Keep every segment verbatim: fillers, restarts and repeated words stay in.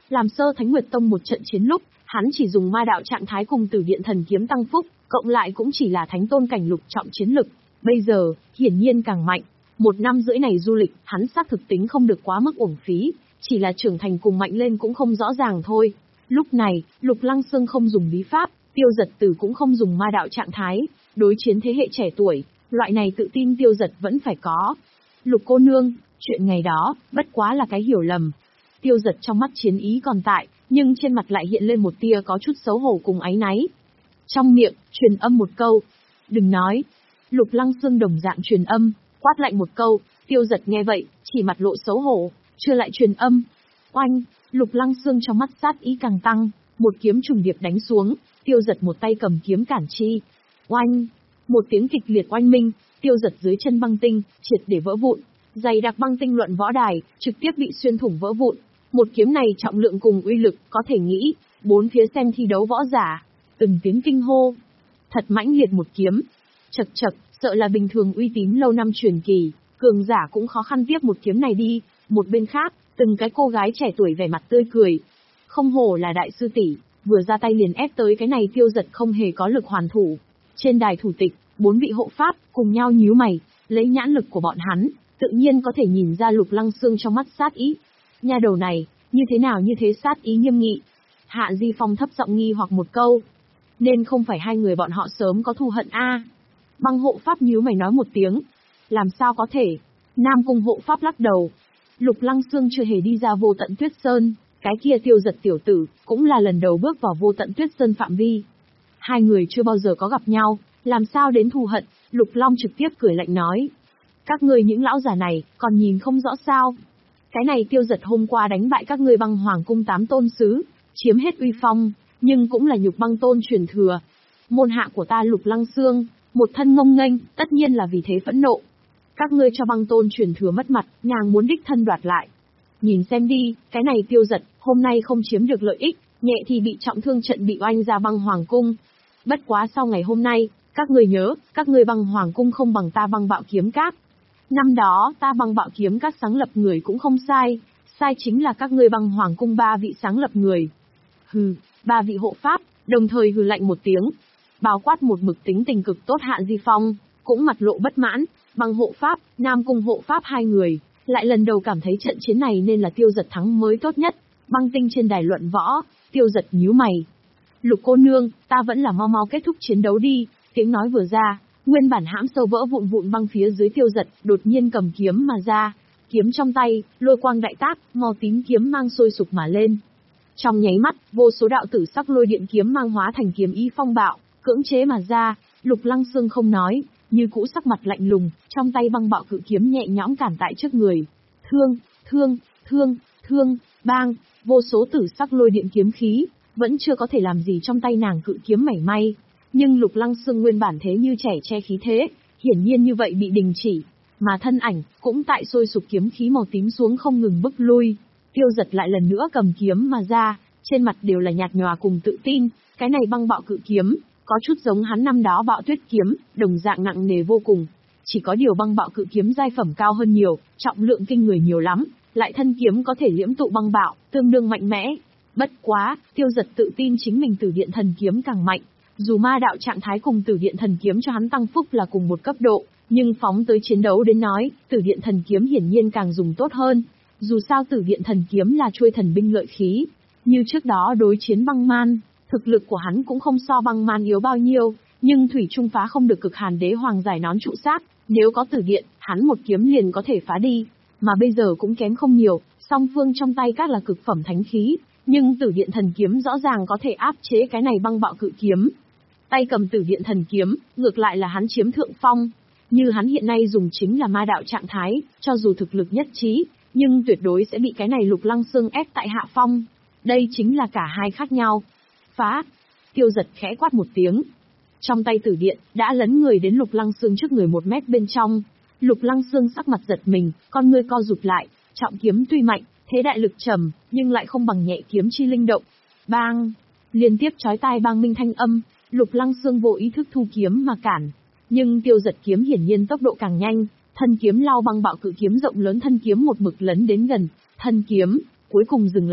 Làm Sơ Thánh Nguyệt Tông một trận chiến lúc, hắn chỉ dùng ma đạo trạng thái cùng Tử Điện Thần Kiếm tăng phúc, cộng lại cũng chỉ là thánh tôn cảnh lục trọng chiến lực. Bây giờ, hiển nhiên càng mạnh. Một năm rưỡi này du lịch, hắn xác thực tính không được quá mức uổng phí, chỉ là trưởng thành cùng mạnh lên cũng không rõ ràng thôi. Lúc này, Lục Lăng Xương không dùng bí pháp, Tiêu Giật Tử cũng không dùng ma đạo trạng thái, đối chiến thế hệ trẻ tuổi, loại này tự tin Tiêu Giật vẫn phải có. Lục cô nương, chuyện ngày đó, bất quá là cái hiểu lầm. Tiêu Giật trong mắt chiến ý còn tại, nhưng trên mặt lại hiện lên một tia có chút xấu hổ cùng áy náy. Trong miệng, truyền âm một câu. Đừng nói. Lục Lăng Xương đồng dạng truyền âm, quát lạnh một câu, Tiêu Giật nghe vậy, chỉ mặt lộ xấu hổ, chưa lại truyền âm. Oanh, Lục Lăng Xương trong mắt sát ý càng tăng, một kiếm trùng điệp đánh xuống, Tiêu Giật một tay cầm kiếm cản chi. Oanh, một tiếng kịch liệt oanh minh, Tiêu Giật dưới chân băng tinh, triệt để vỡ vụn, dày đặc băng tinh luận võ đài, trực tiếp bị xuyên thủng vỡ vụn. Một kiếm này trọng lượng cùng uy lực, có thể nghĩ, bốn phía xem thi đấu võ giả, từng tiếng kinh hô. Thật mãnh liệt một kiếm. Chậc chậc, sợ là bình thường uy tín lâu năm truyền kỳ, cường giả cũng khó khăn tiếp một kiếm này đi. Một bên khác, từng cái cô gái trẻ tuổi vẻ mặt tươi cười. Không hổ là đại sư tỷ, vừa ra tay liền ép tới cái này Tiêu Giật không hề có lực hoàn thủ. Trên đài thủ tịch, bốn vị hộ pháp cùng nhau nhíu mày, lấy nhãn lực của bọn hắn, tự nhiên có thể nhìn ra Lục Lăng Xương trong mắt sát ý. Nha đầu này, như thế nào như thế sát ý nghiêm nghị. Hạ Di Phong thấp giọng nghi hoặc một câu. Nên không phải hai người bọn họ sớm có thù hận a? Băng hộ pháp nhíu mày nói một tiếng. Làm sao có thể? Nam Cung hộ pháp lắc đầu. Lục Lăng Xương chưa hề đi ra Vô Tận Tuyết Sơn, cái kia Tiêu Giật tiểu tử, cũng là lần đầu bước vào Vô Tận Tuyết Sơn phạm vi. Hai người chưa bao giờ có gặp nhau, làm sao đến thù hận? Lục Long trực tiếp cười lạnh nói. Các ngươi những lão già này, còn nhìn không rõ sao? Cái này Tiêu Giật hôm qua đánh bại các ngươi băng hoàng cung tám tôn sứ, chiếm hết uy phong, nhưng cũng là nhục băng tôn truyền thừa. Môn hạ của ta Lục Lăng Xương, một thân ngông nghênh, tất nhiên là vì thế phẫn nộ. Các ngươi cho băng tôn truyền thừa mất mặt, nàng muốn đích thân đoạt lại. Nhìn xem đi, cái này Tiêu Giật, hôm nay không chiếm được lợi ích, nhẹ thì bị trọng thương trận bị oanh ra băng hoàng cung. Bất quá sau ngày hôm nay, các ngươi nhớ, các ngươi băng hoàng cung không bằng ta băng bạo kiếm các. Năm đó, ta băng bạo kiếm các sáng lập người cũng không sai, sai chính là các ngươi băng hoàng cung ba vị sáng lập người. Hừ, ba vị hộ pháp, đồng thời hừ lạnh một tiếng. Bao quát một mực tính tình cực tốt Hạ Di Phong, cũng mặt lộ bất mãn, băng hộ pháp, Nam Cung hộ pháp hai người, lại lần đầu cảm thấy trận chiến này nên là Tiêu Giật thắng mới tốt nhất. Băng tinh trên đài luận võ, Tiêu Giật nhíu mày. Lục cô nương, ta vẫn là mau mau kết thúc chiến đấu đi. Tiếng nói vừa ra, nguyên bản hãm sâu vỡ vụn vụn băng phía dưới Tiêu Giật, đột nhiên cầm kiếm mà ra. Kiếm trong tay, lôi quang đại tác, màu tím kiếm mang sôi sục mà lên. Trong nháy mắt, vô số đạo tử sắc lôi điện kiếm mang hóa thành kiếm ý phong bạo, cưỡng chế mà ra. Lục Lăng Xương không nói, như cũ sắc mặt lạnh lùng, trong tay băng bạo cự kiếm nhẹ nhõm cản tại trước người. Thương, thương, thương, thương, bang, vô số tử sắc lôi điện kiếm khí, vẫn chưa có thể làm gì trong tay nàng cự kiếm mảy may. Nhưng Lục Lăng Xương nguyên bản thế như trẻ che khí thế, hiển nhiên như vậy bị đình chỉ, mà thân ảnh cũng tại sôi sục kiếm khí màu tím xuống không ngừng bức lui. Tiêu Giật lại lần nữa cầm kiếm mà ra, trên mặt đều là nhạt nhòa cùng tự tin, cái này băng bạo cự kiếm, có chút giống hắn năm đó bạo tuyết kiếm, đồng dạng nặng nề vô cùng. Chỉ có điều băng bạo cự kiếm giai phẩm cao hơn nhiều, trọng lượng kinh người nhiều lắm, lại thân kiếm có thể liễm tụ băng bạo, tương đương mạnh mẽ. Bất quá, Tiêu Giật tự tin chính mình Tử Điện Thần Kiếm càng mạnh. Dù ma đạo trạng thái cùng Tử Điện Thần Kiếm cho hắn tăng phúc là cùng một cấp độ, nhưng phóng tới chiến đấu đến nói, Tử Điện Thần Kiếm hiển nhiên càng dùng tốt hơn. Dù sao Tử Điện Thần Kiếm là chuôi thần binh lợi khí, như trước đó đối chiến băng man, thực lực của hắn cũng không so băng man yếu bao nhiêu, nhưng thủy trung phá không được cực hàn đế hoàng giải nón trụ sát, nếu có Tử Điện, hắn một kiếm liền có thể phá đi, mà bây giờ cũng kém không nhiều, song phương trong tay các là cực phẩm thánh khí, nhưng Tử Điện Thần Kiếm rõ ràng có thể áp chế cái này băng bạo cự kiếm. Tay cầm Tử Điện Thần Kiếm, ngược lại là hắn chiếm thượng phong. Như hắn hiện nay dùng chính là ma đạo trạng thái, cho dù thực lực nhất trí, nhưng tuyệt đối sẽ bị cái này Lục Lăng Xương ép tại hạ phong. Đây chính là cả hai khác nhau. Phá! Tiêu Giật khẽ quát một tiếng. Trong tay Tử Điện, đã lấn người đến Lục Lăng Xương trước người một mét bên trong. Lục Lăng Xương sắc mặt giật mình, con ngươi co rụt lại, trọng kiếm tuy mạnh, thế đại lực trầm, nhưng lại không bằng nhẹ kiếm chi linh động. Bang! Liên tiếp chói tai bang minh thanh âm, Lục Lăng Xương vô ý thức thu kiếm mà cản. Nhưng Tiêu Giật kiếm hiển nhiên tốc độ càng nhanh, thân kiếm lao băng bạo cự kiếm rộng lớn thân kiếm một mực lấn đến gần, thân kiếm cuối cùng dừng lại,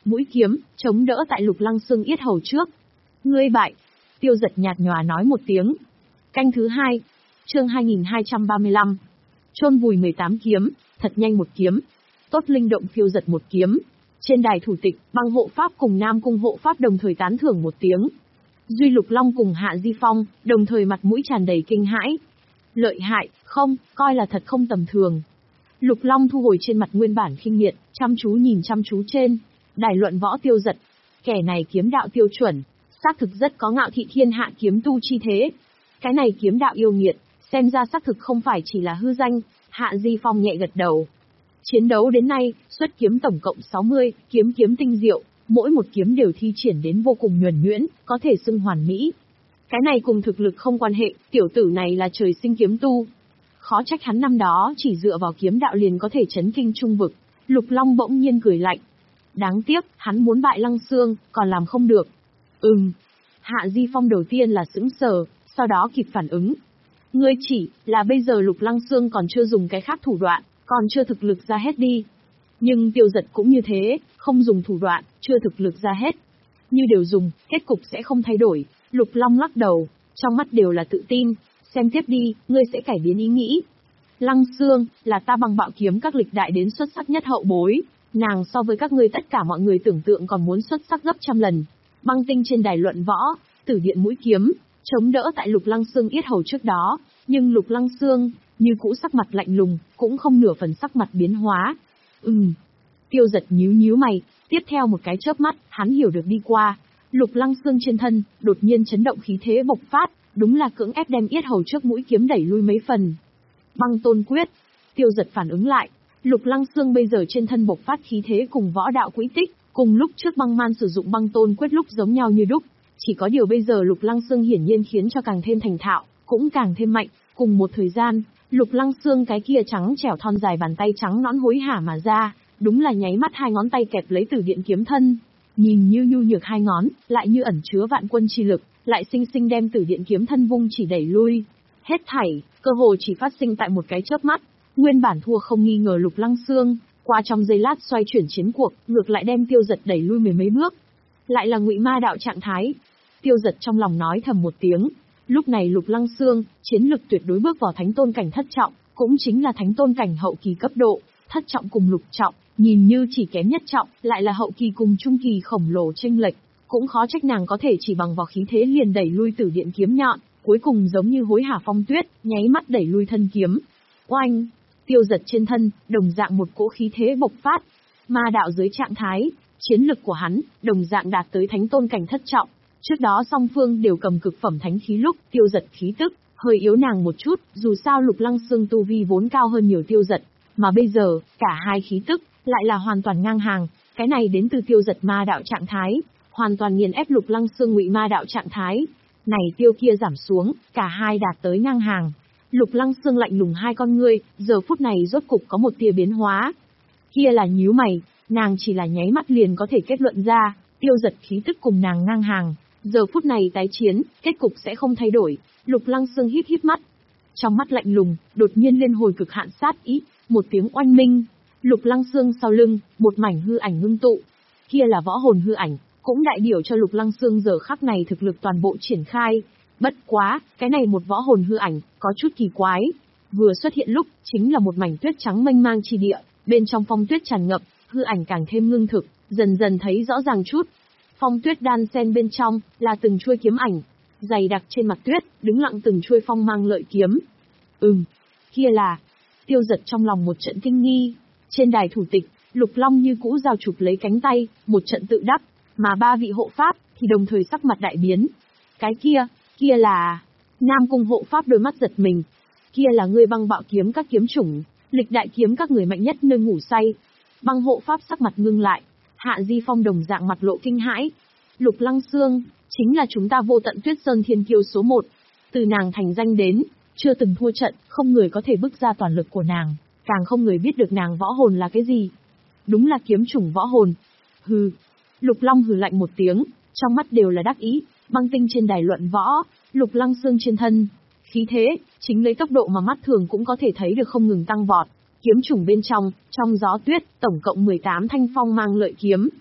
mũi kiếm, chống đỡ tại Lục Lăng Xương yết hầu trước. Ngươi bại. Tiêu Giật nhạt nhòa nói một tiếng. Canh thứ hai. Chương hai nghìn hai trăm ba mươi lăm. Chôn vùi mười tám kiếm, thật nhanh một kiếm. Tốt linh động phiêu giật một kiếm. Trên đài thủ tịch, Băng hộ pháp cùng Nam cung hộ pháp đồng thời tán thưởng một tiếng. Duy Lục Long cùng Hạ Di Phong, đồng thời mặt mũi tràn đầy kinh hãi. Lợi hại, không, coi là thật không tầm thường. Lục Long thu hồi trên mặt nguyên bản khinh miệt, chăm chú nhìn chăm chú trên. Đài luận võ Tiêu Giật. Kẻ này kiếm đạo tiêu chuẩn, xác thực rất có ngạo thị thiên hạ kiếm tu chi thế. Cái này kiếm đạo yêu nghiệt, xem ra xác thực không phải chỉ là hư danh. Hạ Di Phong nhẹ gật đầu. Chiến đấu đến nay, xuất kiếm tổng cộng sáu mươi, kiếm kiếm tinh diệu, mỗi một kiếm đều thi triển đến vô cùng nhuần nhuyễn, có thể xưng hoàn mỹ. Cái này cùng thực lực không quan hệ, tiểu tử này là trời sinh kiếm tu. Khó trách hắn năm đó chỉ dựa vào kiếm đạo liền có thể chấn kinh trung vực. Lục Long bỗng nhiên cười lạnh. Đáng tiếc, hắn muốn bại Lăng Xương, còn làm không được. Ừm. Hạ Di Phong đầu tiên là sững sờ, sau đó kịp phản ứng. Ngươi chỉ là bây giờ Lục Lăng Xương còn chưa dùng cái khác thủ đoạn, còn chưa thực lực ra hết đi. Nhưng Tiêu Giật cũng như thế, không dùng thủ đoạn, chưa thực lực ra hết. Như đều dùng, kết cục sẽ không thay đổi. Lục Long lắc đầu, trong mắt đều là tự tin. Xem tiếp đi, ngươi sẽ cải biến ý nghĩ. Lăng Xương, là ta Băng Bạo kiếm các lịch đại đến xuất sắc nhất hậu bối. Nàng so với các ngươi tất cả mọi người tưởng tượng còn muốn xuất sắc gấp trăm lần. Băng tinh trên đài luận võ, tử điện mũi kiếm, chống đỡ tại Lục Lăng Xương yết hầu trước đó. Nhưng Lục Lăng Xương, như cũ sắc mặt lạnh lùng, cũng không nửa phần sắc mặt biến hóa. Ừm. Tiêu Giật nhíu nhíu mày, tiếp theo một cái chớp mắt, hắn hiểu được đi qua. Lục Lăng Xương trên thân, đột nhiên chấn động khí thế bộc phát, đúng là cưỡng ép đem yết hầu trước mũi kiếm đẩy lui mấy phần. Băng tôn quyết. Tiêu Giật phản ứng lại, Lục Lăng Xương bây giờ trên thân bộc phát khí thế cùng võ đạo quỹ tích, cùng lúc trước băng man sử dụng băng tôn quyết lúc giống nhau như đúc. Chỉ có điều bây giờ Lục Lăng Xương hiển nhiên khiến cho càng thêm thành thạo, cũng càng thêm mạnh. Cùng một thời gian, Lục Lăng Xương cái kia trắng trẻo thon dài bàn tay trắng nõn hối hả mà ra, đúng là nháy mắt hai ngón tay kẹp lấy tử điện kiếm thân. Nhìn như nhu nhược hai ngón, lại như ẩn chứa vạn quân chi lực, lại sinh sinh đem tử điện kiếm thân vung chỉ đẩy lui. Hết thảy, cơ hồ chỉ phát sinh tại một cái chớp mắt. Nguyên bản thua không nghi ngờ Lục Lăng Xương, qua trong giây lát xoay chuyển chiến cuộc, ngược lại đem Tiêu Giật đẩy lui mười mấy bước. Lại là Ngụy Ma đạo trạng thái. Tiêu Giật trong lòng nói thầm một tiếng. Lúc này Lục Lăng Xương, chiến lực tuyệt đối bước vào thánh tôn cảnh thất trọng, cũng chính là thánh tôn cảnh hậu kỳ cấp độ, thất trọng cùng lục trọng, nhìn như chỉ kém nhất trọng, lại là hậu kỳ cùng trung kỳ khổng lồ chênh lệch, cũng khó trách nàng có thể chỉ bằng vào khí thế liền đẩy lui tử điện kiếm nhọn, cuối cùng giống như hối hả phong tuyết, nháy mắt đẩy lui thân kiếm. Oanh! Tiêu Giật trên thân, đồng dạng một cỗ khí thế bộc phát. Ma đạo dưới trạng thái, chiến lực của hắn, đồng dạng đạt tới thánh tôn cảnh thất trọng. Trước đó song phương đều cầm cực phẩm thánh khí lúc, Tiêu Giật khí tức, hơi yếu nàng một chút, dù sao Lục Lăng Xương tu vi vốn cao hơn nhiều Tiêu Giật. Mà bây giờ, cả hai khí tức, lại là hoàn toàn ngang hàng, cái này đến từ Tiêu Giật ma đạo trạng thái, hoàn toàn nghiền ép Lục Lăng Xương Ngụy ma đạo trạng thái. Này tiêu kia giảm xuống, cả hai đạt tới ngang hàng. Lục Lăng Xương lạnh lùng hai con ngươi, giờ phút này rốt cục có một tia biến hóa. Kia là nhíu mày, nàng chỉ là nháy mắt liền có thể kết luận ra, Tiêu Giật khí tức cùng nàng ngang hàng. Giờ phút này tái chiến, kết cục sẽ không thay đổi. Lục Lăng Xương híp híp mắt. Trong mắt lạnh lùng, đột nhiên lên hồi cực hạn sát ý, một tiếng oanh minh. Lục Lăng Xương sau lưng, một mảnh hư ảnh ngưng tụ. Kia là võ hồn hư ảnh, cũng đại biểu cho Lục Lăng Xương giờ khắc này thực lực toàn bộ triển khai. Bất quá, cái này một võ hồn hư ảnh, có chút kỳ quái. Vừa xuất hiện lúc, chính là một mảnh tuyết trắng mênh mang chi địa, bên trong phong tuyết tràn ngập, hư ảnh càng thêm ngưng thực, dần dần thấy rõ ràng chút. Phong tuyết đan xen bên trong, là từng chuôi kiếm ảnh, dày đặc trên mặt tuyết, đứng lặng từng chuôi phong mang lợi kiếm. Ừm, kia là... Tiêu Giật trong lòng một trận kinh nghi. Trên đài thủ tịch, Lục Long như cũ giao chụp lấy cánh tay, một trận tự đắp, mà ba vị hộ pháp, thì đồng thời sắc mặt đại biến. Cái kia, kia là... Nam cung hộ pháp đôi mắt giật mình. Kia là ngươi Băng Bạo kiếm các kiếm chủng, lịch đại kiếm các người mạnh nhất nơi ngủ say. Băng hộ pháp sắc mặt ngưng lại. Hạ Di Phong đồng dạng mặt lộ kinh hãi. Lục Lăng Xương, chính là chúng ta Vô Tận Tuyết Sơn thiên kiêu số một. Từ nàng thành danh đến, chưa từng thua trận, không người có thể bức ra toàn lực của nàng, càng không người biết được nàng võ hồn là cái gì. Đúng là kiếm chủng võ hồn. Hừ. Lục Long hừ lạnh một tiếng, trong mắt đều là đắc ý. Băng tinh trên đài luận võ, Lục Lăng Xương trên thân, khí thế, chính lấy tốc độ mà mắt thường cũng có thể thấy được không ngừng tăng vọt. Kiếm chủng bên trong, trong gió tuyết, tổng cộng mười tám thanh phong mang lợi kiếm.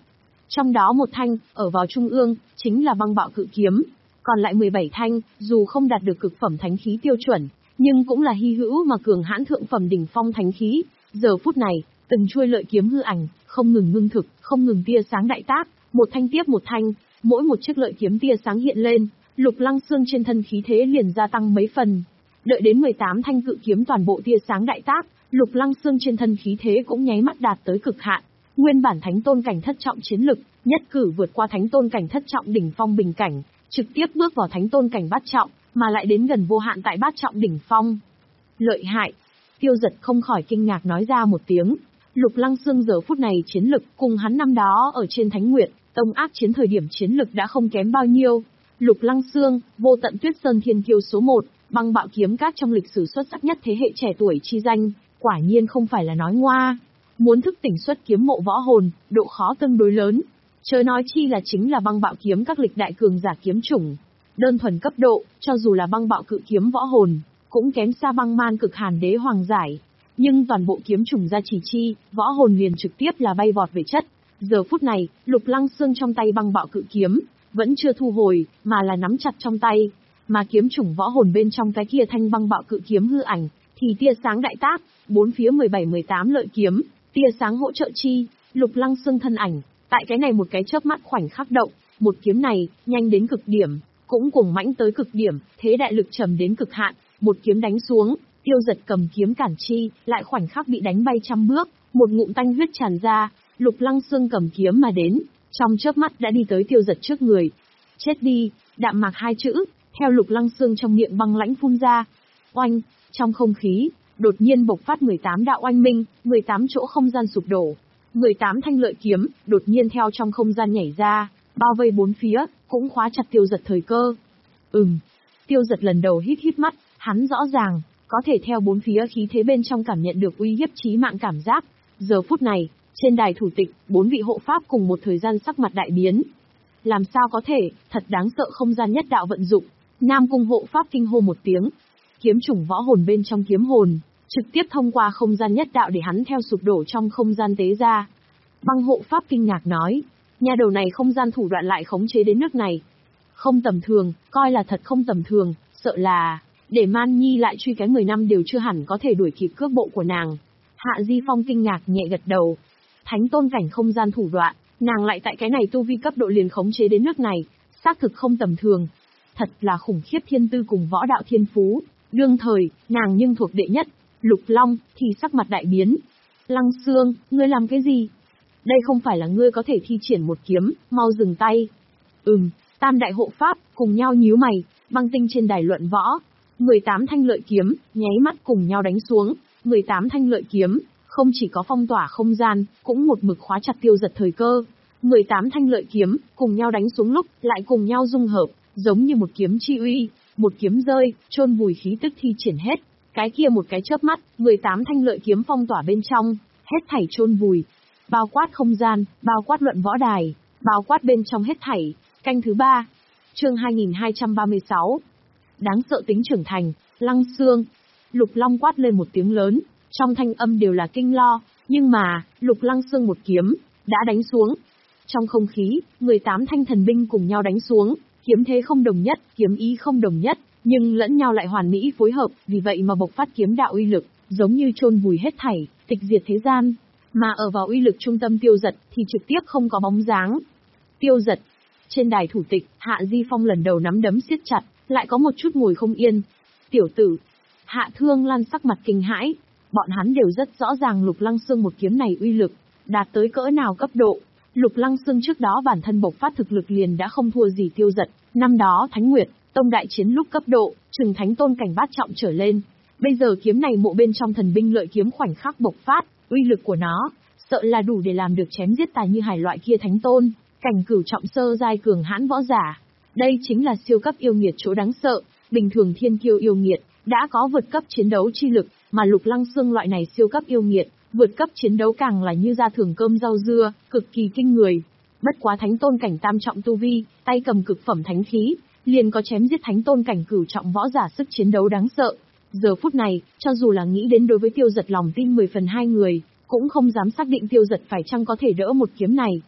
Trong đó một thanh, ở vào trung ương, chính là băng bạo cự kiếm. Còn lại mười bảy thanh, dù không đạt được cực phẩm thánh khí tiêu chuẩn, nhưng cũng là hy hữu mà cường hãn thượng phẩm đỉnh phong thánh khí. Giờ phút này, từng chuôi lợi kiếm hư ảnh, không ngừng ngưng thực, không ngừng tia sáng đại tác, một thanh tiếp một thanh, mỗi một chiếc lợi kiếm tia sáng hiện lên, Lục Lăng Xương trên thân khí thế liền gia tăng mấy phần. Đợi đến mười tám thanh cự kiếm toàn bộ tia sáng đại tác, Lục Lăng Xương trên thân khí thế cũng nháy mắt đạt tới cực hạn. Nguyên bản thánh tôn cảnh thất trọng chiến lực, nhất cử vượt qua thánh tôn cảnh thất trọng đỉnh phong bình cảnh, trực tiếp bước vào thánh tôn cảnh bát trọng, mà lại đến gần vô hạn tại bát trọng đỉnh phong. Lợi hại! Tiêu Giật không khỏi kinh ngạc nói ra một tiếng. Lục Lăng Xương giờ phút này chiến lực cùng hắn năm đó ở trên Thánh Nguyệt Tông ác chiến thời điểm chiến lực đã không kém bao nhiêu. Lục Lăng Xương, vô tận Tuyết Sơn thiên kiêu số một, băng bạo kiếm các trong lịch sử xuất sắc nhất thế hệ trẻ tuổi chi danh, quả nhiên không phải là nói ngoa. Muốn thức tỉnh xuất kiếm mộ võ hồn, độ khó tương đối lớn. Chớ nói chi là chính là băng bạo kiếm các lịch đại cường giả kiếm chủng. Đơn thuần cấp độ, cho dù là băng bạo cự kiếm võ hồn, cũng kém xa băng man cực hàn đế hoàng giải. Nhưng toàn bộ kiếm chủng gia trì chi, võ hồn liền trực tiếp là bay vọt về chất. Giờ phút này, Lục Lăng Xương trong tay băng bạo cự kiếm, vẫn chưa thu hồi, mà là nắm chặt trong tay. Mà kiếm chủng võ hồn bên trong cái kia thanh băng bạo cự kiếm hư ảnh, thì tia sáng đại tác, bốn phía mười bảy mười tám lợi kiếm, tia sáng hỗ trợ chi, Lục Lăng Xương thân ảnh, tại cái này một cái chớp mắt khoảnh khắc động, một kiếm này, nhanh đến cực điểm, cũng cuồng mãnh tới cực điểm, thế đại lực trầm đến cực hạn, một kiếm đánh xuống, Tiêu Giật cầm kiếm cản chi, lại khoảnh khắc bị đánh bay trăm bước, một ngụm tanh huyết tràn ra, Lục Lăng Xương cầm kiếm mà đến, trong chớp mắt đã đi tới Tiêu Giật trước người. Chết đi, đạm mạc hai chữ, theo Lục Lăng Xương trong miệng băng lãnh phun ra. Oanh, trong không khí, đột nhiên bộc phát mười tám đạo oanh minh, mười tám chỗ không gian sụp đổ. mười tám thanh lợi kiếm, đột nhiên theo trong không gian nhảy ra, bao vây bốn phía, cũng khóa chặt Tiêu Giật thời cơ. Ừm, Tiêu Giật lần đầu hít hít mắt, hắn rõ ràng, có thể theo bốn phía khí thế bên trong cảm nhận được uy hiếp chí mạng cảm giác. Giờ phút này, trên đài thủ tịch, bốn vị hộ pháp cùng một thời gian sắc mặt đại biến. Làm sao có thể, thật đáng sợ không gian nhất đạo vận dụng. Nam Cung hộ pháp kinh hô một tiếng. Kiếm chủng võ hồn bên trong kiếm hồn, trực tiếp thông qua không gian nhất đạo để hắn theo sụp đổ trong không gian tế ra. Băng hộ pháp kinh ngạc nói, nhà đầu này không gian thủ đoạn lại khống chế đến nước này. Không tầm thường, coi là thật không tầm thường, sợ là, để Man Nhi lại truy cái mười năm đều chưa hẳn có thể đuổi kịp cước bộ của nàng. Hạ Di Phong kinh ngạc nhẹ gật đầu. Thánh tôn cảnh không gian thủ đoạn, nàng lại tại cái này tu vi cấp độ liền khống chế đến nước này, xác thực không tầm thường. Thật là khủng khiếp thiên tư cùng võ đạo thiên phú, đương thời, nàng nhưng thuộc đệ nhất. Lục Long, thì sắc mặt đại biến. Lăng Xương, ngươi làm cái gì? Đây không phải là ngươi có thể thi triển một kiếm, mau dừng tay. Ừm, tam đại hộ pháp, cùng nhau nhíu mày, băng tinh trên đài luận võ. mười tám thanh lợi kiếm, nháy mắt cùng nhau đánh xuống. mười tám thanh lợi kiếm, không chỉ có phong tỏa không gian, cũng một mực khóa chặt Tiêu Giật thời cơ. mười tám thanh lợi kiếm, cùng nhau đánh xuống lúc, lại cùng nhau dung hợp, giống như một kiếm chi uy, một kiếm rơi, chôn vùi khí tức thi triển hết. Cái kia một cái chớp mắt, mười tám thanh lợi kiếm phong tỏa bên trong, hết thảy chôn vùi. Bao quát không gian, bao quát luận võ đài, bao quát bên trong hết thảy. Canh thứ ba. Chương hai nghìn hai trăm ba mươi sáu. Đáng sợ tính trưởng thành, Lăng Xương. Lục Long quát lên một tiếng lớn, trong thanh âm đều là kinh lo, nhưng mà, Lục Lăng Xương một kiếm, đã đánh xuống. Trong không khí, mười tám thanh thần binh cùng nhau đánh xuống, kiếm thế không đồng nhất, kiếm ý không đồng nhất, nhưng lẫn nhau lại hoàn mỹ phối hợp, vì vậy mà bộc phát kiếm đạo uy lực, giống như chôn vùi hết thảy, tịch diệt thế gian. Mà ở vào uy lực trung tâm Tiêu Giật thì trực tiếp không có bóng dáng. Tiêu Giật. Trên đài thủ tịch, Hạ Di Phong lần đầu nắm đấm siết chặt, lại có một chút ngồi không yên. Tiểu tử. Hạ Thương Lan sắc mặt kinh hãi. Bọn hắn đều rất rõ ràng Lục Lăng Xương một kiếm này uy lực, đạt tới cỡ nào cấp độ. Lục Lăng Xương trước đó bản thân bộc phát thực lực liền đã không thua gì Tiêu Giật. Năm đó Thánh Nguyệt Tông đại chiến lúc cấp độ, chừng thánh tôn cảnh bát trọng trở lên. Bây giờ kiếm này mộ bên trong thần binh lợi kiếm khoảnh khắc bộc phát, uy lực của nó, sợ là đủ để làm được chém giết tài như hải loại kia thánh tôn, cảnh cửu trọng sơ giai cường hãn võ giả. Đây chính là siêu cấp yêu nghiệt chỗ đáng sợ, bình thường thiên kiêu yêu nghiệt, đã có vượt cấp chiến đấu chi lực, mà Lục Lăng Xương loại này siêu cấp yêu nghiệt, vượt cấp chiến đấu càng là như ra thường cơm rau dưa, cực kỳ kinh người. Bất quá thánh tôn cảnh tam trọng tu vi, tay cầm cực phẩm thánh khí, liền có chém giết thánh tôn cảnh cửu trọng võ giả sức chiến đấu đáng sợ. Giờ phút này, cho dù là nghĩ đến đối với Tiêu Giật lòng tin mười phần hai người, cũng không dám xác định Tiêu Giật phải chăng có thể đỡ một kiếm này.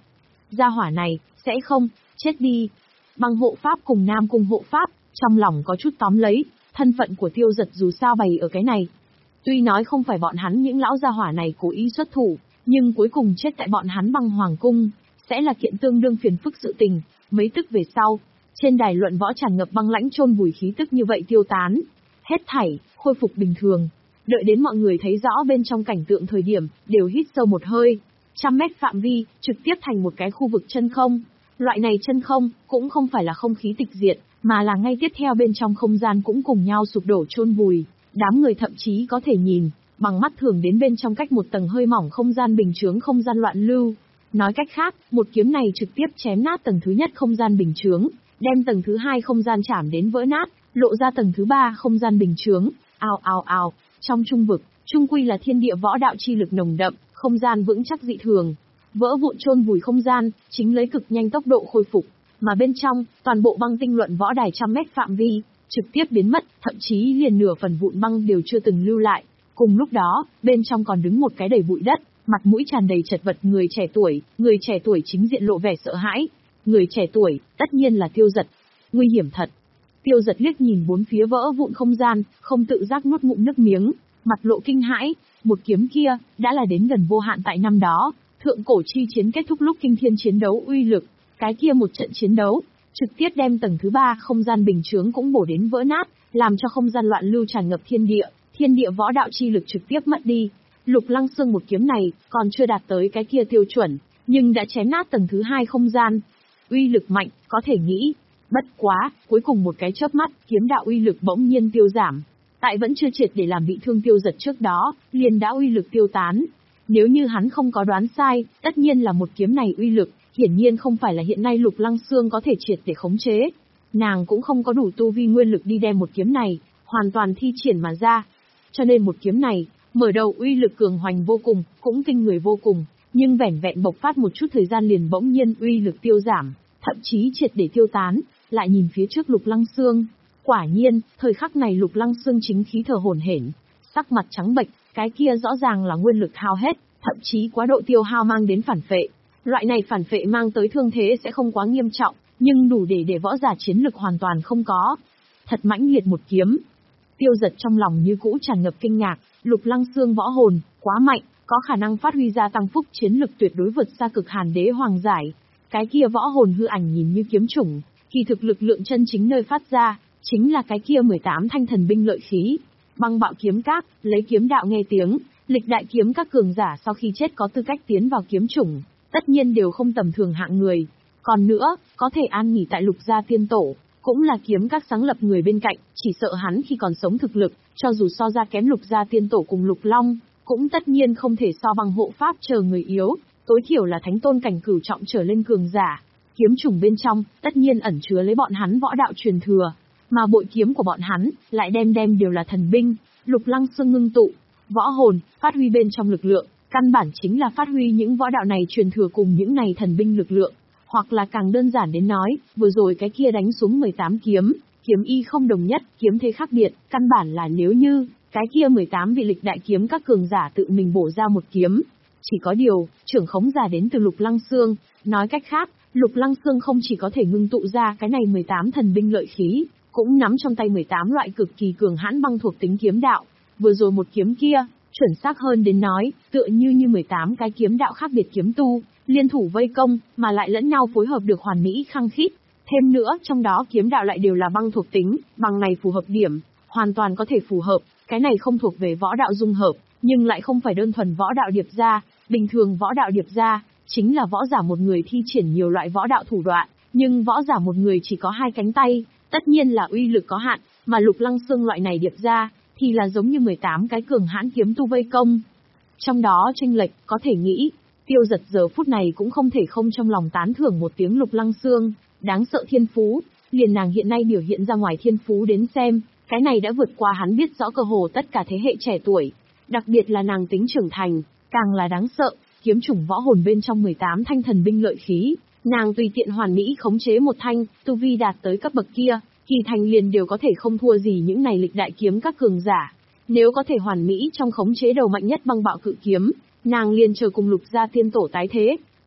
gia hỏa này, sẽ không, chết đi. Băng hộ pháp cùng Nam Cung hộ pháp, trong lòng có chút tóm lấy, thân phận của Tiêu Giật dù sao bày ở cái này. Tuy nói không phải bọn hắn những lão gia hỏa này cố ý xuất thủ, nhưng cuối cùng chết tại bọn hắn băng hoàng cung, sẽ là kiện tương đương phiền phức sự tình. Mấy tức về sau, trên đài luận võ tràn ngập băng lãnh chôn vùi khí tức như vậy tiêu tán. Hết thảy, khôi phục bình thường. Đợi đến mọi người thấy rõ bên trong cảnh tượng thời điểm, đều hít sâu một hơi. Trăm mét phạm vi, trực tiếp thành một cái khu vực chân không. Loại này chân không, cũng không phải là không khí tịch diệt, mà là ngay tiếp theo bên trong không gian cũng cùng nhau sụp đổ chôn vùi. Đám người thậm chí có thể nhìn, bằng mắt thường đến bên trong cách một tầng hơi mỏng không gian bình chướng không gian loạn lưu. Nói cách khác, một kiếm này trực tiếp chém nát tầng thứ nhất không gian bình chướng, đem tầng thứ hai không gian chảm đến vỡ nát, lộ ra tầng thứ ba không gian bình chướng. Ào ào ào, trong trung vực, trung quy là thiên địa võ đạo chi lực nồng đậm, không gian vững chắc dị thường. Vỡ vụn chôn vùi không gian, chính lấy cực nhanh tốc độ khôi phục, mà bên trong, toàn bộ băng tinh luận võ đài trăm mét phạm vi, trực tiếp biến mất, thậm chí liền nửa phần vụn băng đều chưa từng lưu lại. Cùng lúc đó, bên trong còn đứng một cái đầy bụi đất, mặt mũi tràn đầy chật vật người trẻ tuổi, người trẻ tuổi chính diện lộ vẻ sợ hãi. Người trẻ tuổi, tất nhiên là Tiêu Giật. Nguy hiểm thật. Tiêu Giật liếc nhìn bốn phía vỡ vụn không gian, không tự giác nuốt ngụm nước miếng, mặt lộ kinh hãi. Một kiếm kia, đã là đến gần vô hạn tại năm đó, thượng cổ chi chiến kết thúc lúc kinh thiên chiến đấu uy lực. Cái kia một trận chiến đấu, trực tiếp đem tầng thứ ba không gian bình chướng cũng bổ đến vỡ nát, làm cho không gian loạn lưu tràn ngập thiên địa, thiên địa võ đạo chi lực trực tiếp mất đi. Lục Lăng Xương một kiếm này, còn chưa đạt tới cái kia tiêu chuẩn, nhưng đã chém nát tầng thứ hai không gian. Uy lực mạnh, có thể nghĩ. Bất quá, cuối cùng một cái chớp mắt, kiếm đạo uy lực bỗng nhiên tiêu giảm. Tại vẫn chưa triệt để làm bị thương Tiêu Giật trước đó, liền đã uy lực tiêu tán. Nếu như hắn không có đoán sai, tất nhiên là một kiếm này uy lực, hiển nhiên không phải là hiện nay Lục Lăng Xương có thể triệt để khống chế. Nàng cũng không có đủ tu vi nguyên lực đi đem một kiếm này, hoàn toàn thi triển mà ra. Cho nên một kiếm này, mở đầu uy lực cường hoành vô cùng, cũng kinh người vô cùng, nhưng vẻn vẹn bộc phát một chút thời gian liền bỗng nhiên uy lực tiêu giảm, thậm chí triệt để tiêu tán. Lại nhìn phía trước Lục Lăng Xương, quả nhiên, thời khắc này Lục Lăng Xương chính khí thở hổn hển, sắc mặt trắng bệch, cái kia rõ ràng là nguyên lực hao hết, thậm chí quá độ tiêu hao mang đến phản phệ. Loại này phản phệ mang tới thương thế sẽ không quá nghiêm trọng, nhưng đủ để để võ giả chiến lực hoàn toàn không có. Thật mãnh liệt một kiếm. Tiêu Giật trong lòng như cũ tràn ngập kinh ngạc, Lục Lăng Xương võ hồn, quá mạnh, có khả năng phát huy ra tăng phúc chiến lực tuyệt đối vượt xa cực hàn đế hoàng giải. Cái kia võ hồn hư ảnh nhìn như kiếm chủng, kỳ thực lực lượng chân chính nơi phát ra, chính là cái kia mười tám thanh thần binh lợi khí. Băng bạo kiếm các, lấy kiếm đạo nghe tiếng, lịch đại kiếm các cường giả sau khi chết có tư cách tiến vào kiếm chủng, tất nhiên đều không tầm thường hạng người. Còn nữa, có thể an nghỉ tại Lục gia tiên tổ, cũng là kiếm các sáng lập người bên cạnh, chỉ sợ hắn khi còn sống thực lực, cho dù so ra kém Lục gia tiên tổ cùng Lục Long, cũng tất nhiên không thể so bằng hộ pháp chờ người yếu, tối thiểu là thánh tôn cảnh cửu trọng trở lên cường giả. Kiếm chủng bên trong, tất nhiên ẩn chứa lấy bọn hắn võ đạo truyền thừa, mà bội kiếm của bọn hắn, lại đem đem đều là thần binh. Lục Lăng Xương ngưng tụ, võ hồn, phát huy bên trong lực lượng, căn bản chính là phát huy những võ đạo này truyền thừa cùng những này thần binh lực lượng. Hoặc là càng đơn giản đến nói, vừa rồi cái kia đánh xuống mười tám kiếm, kiếm y không đồng nhất, kiếm thế khác biệt, căn bản là nếu như, cái kia mười tám vị lịch đại kiếm các cường giả tự mình bổ ra một kiếm. Chỉ có điều, trưởng khống giả đến từ Lục Lăng Xương, nói cách khác, Lục Lăng Xương không chỉ có thể ngưng tụ ra cái này mười tám thần binh lợi khí, cũng nắm trong tay mười tám loại cực kỳ cường hãn băng thuộc tính kiếm đạo. Vừa rồi một kiếm kia, chuẩn xác hơn đến nói, tựa như như mười tám cái kiếm đạo khác biệt kiếm tu, liên thủ vây công, mà lại lẫn nhau phối hợp được hoàn mỹ khăng khít. Thêm nữa, trong đó kiếm đạo lại đều là băng thuộc tính, bằng này phù hợp điểm, hoàn toàn có thể phù hợp, cái này không thuộc về võ đạo dung hợp, nhưng lại không phải đơn thuần võ đạo điệp ra, bình thường võ đạo điệp ra, chính là võ giả một người thi triển nhiều loại võ đạo thủ đoạn, nhưng võ giả một người chỉ có hai cánh tay, tất nhiên là uy lực có hạn, mà Lục Lăng Xương loại này điệp ra, thì là giống như mười tám cái cường hãn kiếm tu vây công. Trong đó chênh lệch, có thể nghĩ, Tiêu Giật giờ phút này cũng không thể không trong lòng tán thưởng một tiếng Lục Lăng Xương, đáng sợ thiên phú, liền nàng hiện nay biểu hiện ra ngoài thiên phú đến xem, cái này đã vượt qua hắn biết rõ cơ hồ tất cả thế hệ trẻ tuổi, đặc biệt là nàng tính trưởng thành, càng là đáng sợ, kiếm chủng võ hồn bên trong mười tám thanh thần binh lợi khí, nàng tùy tiện hoàn mỹ khống chế một thanh, tu vi đạt tới cấp bậc kia, kỳ thành liền đều có thể không thua gì những này lịch đại kiếm các cường giả. Nếu có thể hoàn mỹ trong khống chế đầu mạnh nhất băng bạo cự kiếm, nàng liền chờ cùng Lục gia tiên tổ tái thế.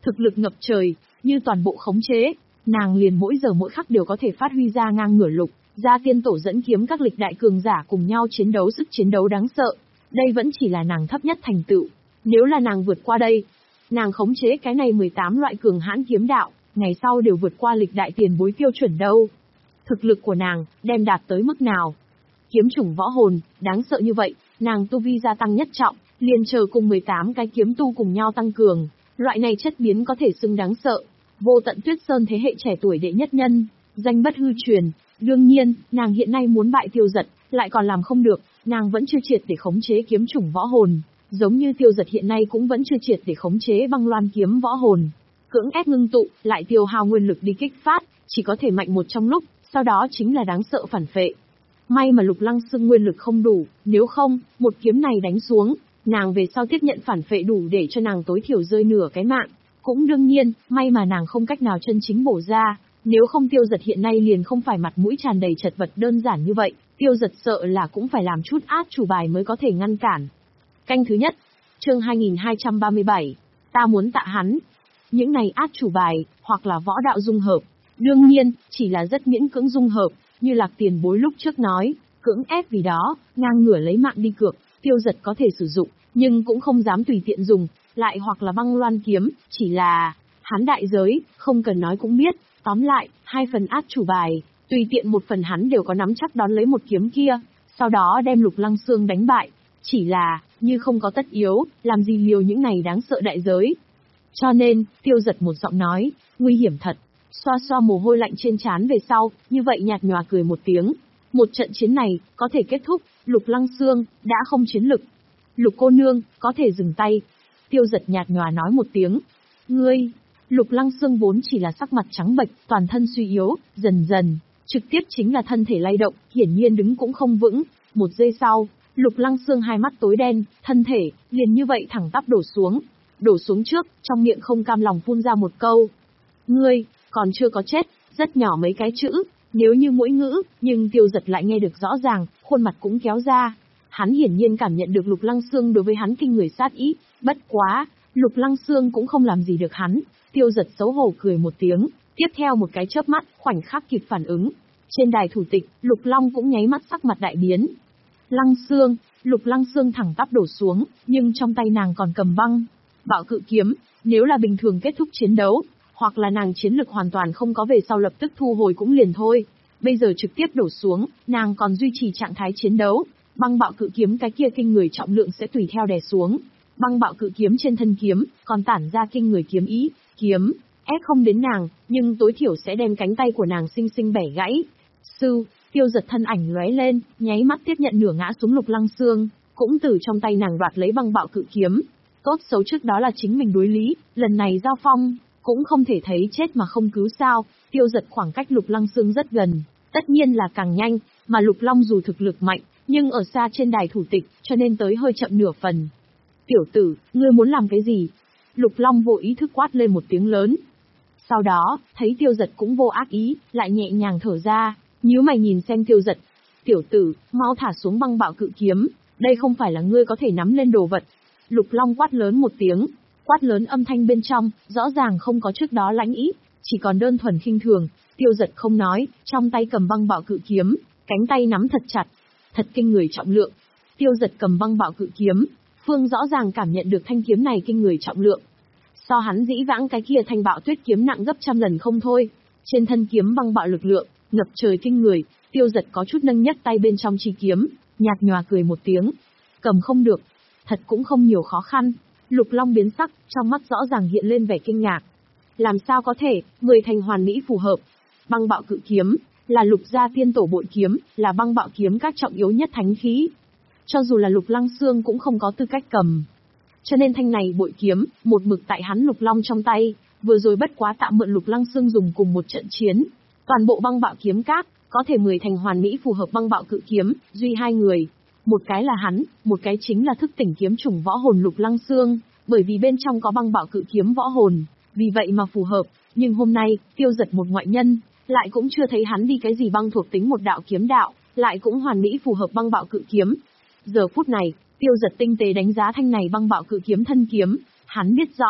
thực lực ngập trời, như toàn bộ khống chế, nàng liền mỗi giờ mỗi khắc đều có thể phát huy ra ngang ngửa Lục gia tiên tổ dẫn kiếm các lịch đại cường giả cùng nhau chiến đấu, sức chiến đấu đáng sợ. Đây vẫn chỉ là nàng thấp nhất thành tựu. Nếu là nàng vượt qua đây, nàng khống chế cái này mười tám loại cường hãn kiếm đạo, ngày sau đều vượt qua lịch đại tiền bối tiêu chuẩn đâu. Thực lực của nàng, đem đạt tới mức nào? Kiếm chủng võ hồn, đáng sợ như vậy, nàng tu vi gia tăng nhất trọng, liền chờ cùng mười tám cái kiếm tu cùng nhau tăng cường. Loại này chất biến có thể xưng đáng sợ. Vô Tận Tuyết Sơn thế hệ trẻ tuổi đệ nhất nhân, danh bất hư truyền. Đương nhiên, nàng hiện nay muốn bại Tiêu Dật, lại còn làm không được, nàng vẫn chưa triệt để khống chế kiếm chủng võ hồn, giống như Tiêu Dật hiện nay cũng vẫn chưa triệt để khống chế băng loan kiếm võ hồn. Cưỡng ép ngưng tụ, lại tiêu hao nguyên lực đi kích phát, chỉ có thể mạnh một trong lúc, sau đó chính là đáng sợ phản phệ. May mà Lục Lăng Xương nguyên lực không đủ, nếu không, một kiếm này đánh xuống, nàng về sau tiếp nhận phản phệ đủ để cho nàng tối thiểu rơi nửa cái mạng. Cũng đương nhiên, may mà nàng không cách nào chân chính bổ ra, nếu không Tiêu Dật hiện nay liền không phải mặt mũi tràn đầy chật vật đơn giản như vậy, Tiêu Dật sợ là cũng phải làm chút át chủ bài mới có thể ngăn cản. Canh thứ nhất, chương hai nghìn hai trăm ba mươi bảy, ta muốn tạ hắn. Những này át chủ bài, hoặc là võ đạo dung hợp, đương nhiên, chỉ là rất miễn cưỡng dung hợp, như Lạc tiền bối lúc trước nói, cưỡng ép vì đó, ngang ngửa lấy mạng đi cược, Tiêu Dật có thể sử dụng, nhưng cũng không dám tùy tiện dùng, lại hoặc là băng loan kiếm, chỉ là, hắn đại giới, không cần nói cũng biết, tóm lại, hai phần át chủ bài, tùy tiện một phần hắn đều có nắm chắc đón lấy một kiếm kia, sau đó đem Lục Lăng Xương đánh bại, chỉ là, như không có tất yếu, làm gì liều những này đáng sợ đại giới. Cho nên, Tiêu Dật một giọng nói, nguy hiểm thật, xoa xoa mồ hôi lạnh trên trán về sau, như vậy nhạt nhòa cười một tiếng. Một trận chiến này, có thể kết thúc, Lục Lăng Xương, đã không chiến lực. Lục cô nương, có thể dừng tay. Tiêu Dật nhạt nhòa nói một tiếng. Ngươi, Lục Lăng Xương vốn chỉ là sắc mặt trắng bệch, toàn thân suy yếu, dần dần, trực tiếp chính là thân thể lay động, hiển nhiên đứng cũng không vững. Một giây sau, Lục Lăng Xương hai mắt tối đen, thân thể, liền như vậy thẳng tắp đổ xuống. Đổ xuống trước, trong miệng không cam lòng phun ra một câu. Ngươi, còn chưa có chết, rất nhỏ mấy cái chữ, nếu như mỗi ngữ, nhưng Tiêu Dật lại nghe được rõ ràng, khuôn mặt cũng kéo ra. Hắn hiển nhiên cảm nhận được Lục Lăng Xương đối với hắn kinh người sát ý, bất quá, Lục Lăng Xương cũng không làm gì được hắn. Tiêu Dật xấu hổ cười một tiếng, tiếp theo một cái chớp mắt, khoảnh khắc kịp phản ứng. Trên đài thủ tịch, Lục Long cũng nháy mắt sắc mặt đại biến. Lăng Xương, Lục Lăng Xương thẳng tắp đổ xuống, nhưng trong tay nàng còn cầm băng bạo cự kiếm, nếu là bình thường kết thúc chiến đấu, hoặc là nàng chiến lực hoàn toàn không có về sau lập tức thu hồi cũng liền thôi. Bây giờ trực tiếp đổ xuống, nàng còn duy trì trạng thái chiến đấu, băng bạo cự kiếm cái kia kinh người trọng lượng sẽ tùy theo đè xuống. Băng bạo cự kiếm trên thân kiếm, còn tản ra kinh người kiếm ý, kiếm, ép không đến nàng, nhưng tối thiểu sẽ đem cánh tay của nàng xinh xinh bẻ gãy. Sư, Tiêu Dật thân ảnh lóe lên, nháy mắt tiếp nhận nửa ngã xuống Lục Lăng Xương, cũng từ trong tay nàng đoạt lấy băng bạo cự kiếm. Tốt xấu trước đó là chính mình đối lý, lần này giao phong, cũng không thể thấy chết mà không cứu sao. Tiêu Dật khoảng cách Lục Lăng Xương rất gần, tất nhiên là càng nhanh, mà Lục Long dù thực lực mạnh, nhưng ở xa trên đài thủ tịch, cho nên tới hơi chậm nửa phần. Tiểu tử, ngươi muốn làm cái gì? Lục Long vô ý thức quát lên một tiếng lớn. Sau đó, thấy Tiêu Dật cũng vô ác ý, lại nhẹ nhàng thở ra, nhíu mày nhìn xem Tiêu Dật. Tiểu tử, mau thả xuống băng bạo cự kiếm, đây không phải là ngươi có thể nắm lên đồ vật. Lục Long quát lớn một tiếng, quát lớn âm thanh bên trong, rõ ràng không có trước đó lãnh ý, chỉ còn đơn thuần khinh thường. Tiêu Dật không nói, trong tay cầm băng bạo cự kiếm, cánh tay nắm thật chặt, thật kinh người trọng lượng. Tiêu Dật cầm băng bạo cự kiếm, Phương rõ ràng cảm nhận được thanh kiếm này kinh người trọng lượng. So hắn dĩ vãng cái kia thanh bạo tuyết kiếm nặng gấp trăm lần không thôi. Trên thân kiếm băng bạo lực lượng, ngập trời kinh người. Tiêu Dật có chút nâng nhấc tay bên trong chi kiếm, nhạt nhòa cười một tiếng. Cầm không được, thật cũng không nhiều khó khăn. Lục Long biến sắc, trong mắt rõ ràng hiện lên vẻ kinh ngạc. Làm sao có thể, mười thành hoàn mỹ phù hợp. Băng bạo cự kiếm, là Lục gia tiên tổ bội kiếm, là băng bạo kiếm các trọng yếu nhất thánh khí. Cho dù là Lục Lăng Xương cũng không có tư cách cầm. Cho nên thanh này bội kiếm, một mực tại hắn Lục Long trong tay, vừa rồi bất quá tạm mượn Lục Lăng Xương dùng cùng một trận chiến. Toàn bộ băng bạo kiếm các, có thể mười thành hoàn mỹ phù hợp băng bạo cự kiếm, duy hai người. Một cái là hắn, một cái chính là thức tỉnh kiếm chủng võ hồn Lục Lăng Xương, bởi vì bên trong có băng bạo cự kiếm võ hồn, vì vậy mà phù hợp. Nhưng hôm nay, Tiêu Dật một ngoại nhân, lại cũng chưa thấy hắn đi cái gì băng thuộc tính một đạo kiếm đạo, lại cũng hoàn mỹ phù hợp băng bạo cự kiếm. Giờ phút này, Tiêu Dật tinh tế đánh giá thanh này băng bạo cự kiếm thân kiếm, hắn biết rõ,